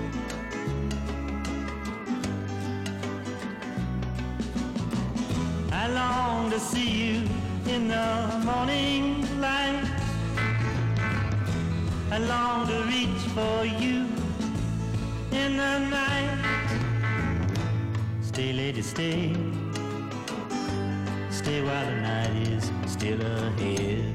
I long to see you in the morning light. I long to reach for you in the night. Stay, lady, stay. Stay while the night is still ahead.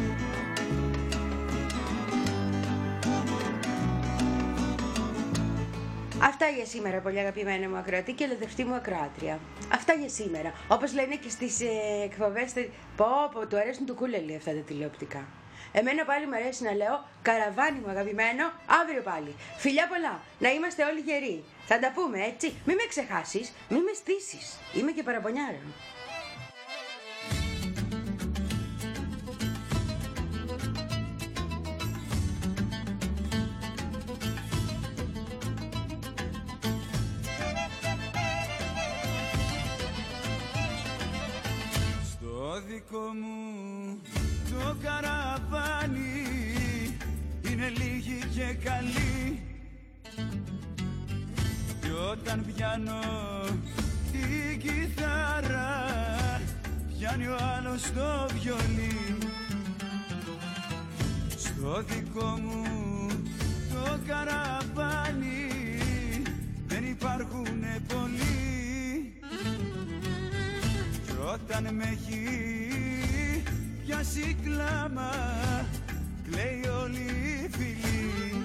Αυτά για σήμερα, πολύ αγαπημένα μου ακροατή και ελευθερευτή μου ακροάτρια. Αυτά για σήμερα. Όπως λένε και στις ε, εκπομπές. Πω, πω, του αρέσουν του Κούλελι αυτά τα τηλεοπτικά. Εμένα πάλι μου αρέσει να λέω καραβάνι μου αγαπημένο, αύριο πάλι. Φιλιά πολλά, να είμαστε όλοι γεροί. Θα τα πούμε έτσι, μη με ξεχάσεις, μη με στήσεις. Είμαι και παραπονιάρα. δικό μου το καραβάνι είναι λίγοι και καλοί. Κι όταν πιάνω την κιθάρα πιάνει ο άλλος το βιολί. Στο δικό μου το καραβάνι δεν υπάρχουνε πολλοί. Κι όταν με έχει πιάσει κλάμα κλαίει όλη η φυλή.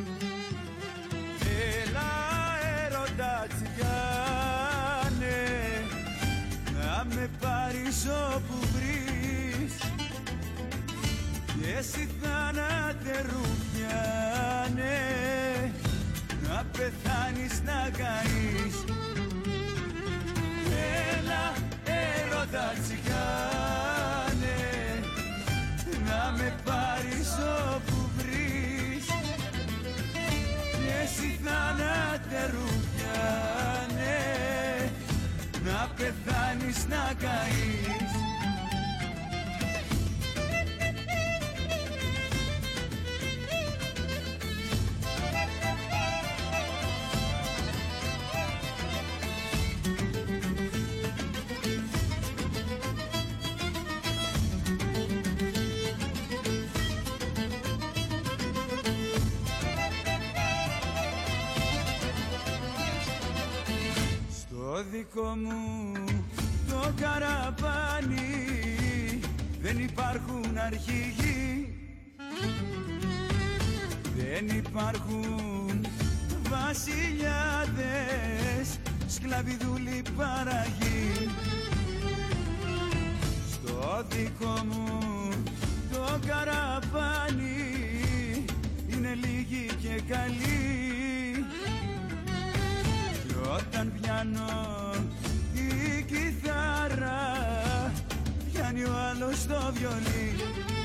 Έλα έρωτα τσιγάνε να με πάρεις όπου βρεις και εσύ θάνατε ρουφιάνε να πεθάνεις να καείς. Έλα έρωτα τσιγάνε να με πάρεις όπου βρεις και εσύ θάνατε ρουφιάνε να πεθάνεις να καείς. Το δικό μου το καραβάνι δεν υπάρχουν αρχηγοί, δεν υπάρχουν βασιλιάδες, σκλαβιδούλοι παραγοί. Στο δικό μου το καραβάνι είναι λίγοι και καλοί. Όταν πιάνω την κιθάρα πιάνει ο άλλος το βιολί.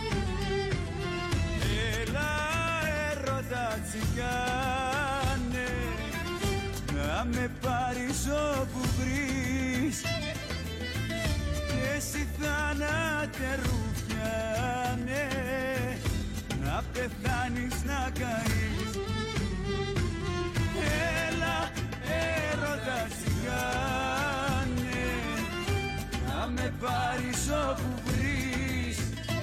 Έλα έρωτα τσιγάνε να με πάρεις όπου βρεις και εσύ θάνατε ρουφιάνε να πεθάνεις να καείς. Έλα έρωτα τσιγάνε να με πάρεις όπου βρεις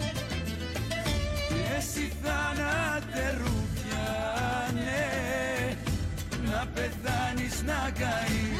και εσύ θάνατε ρουφιάνε να πεθάνεις να καείς.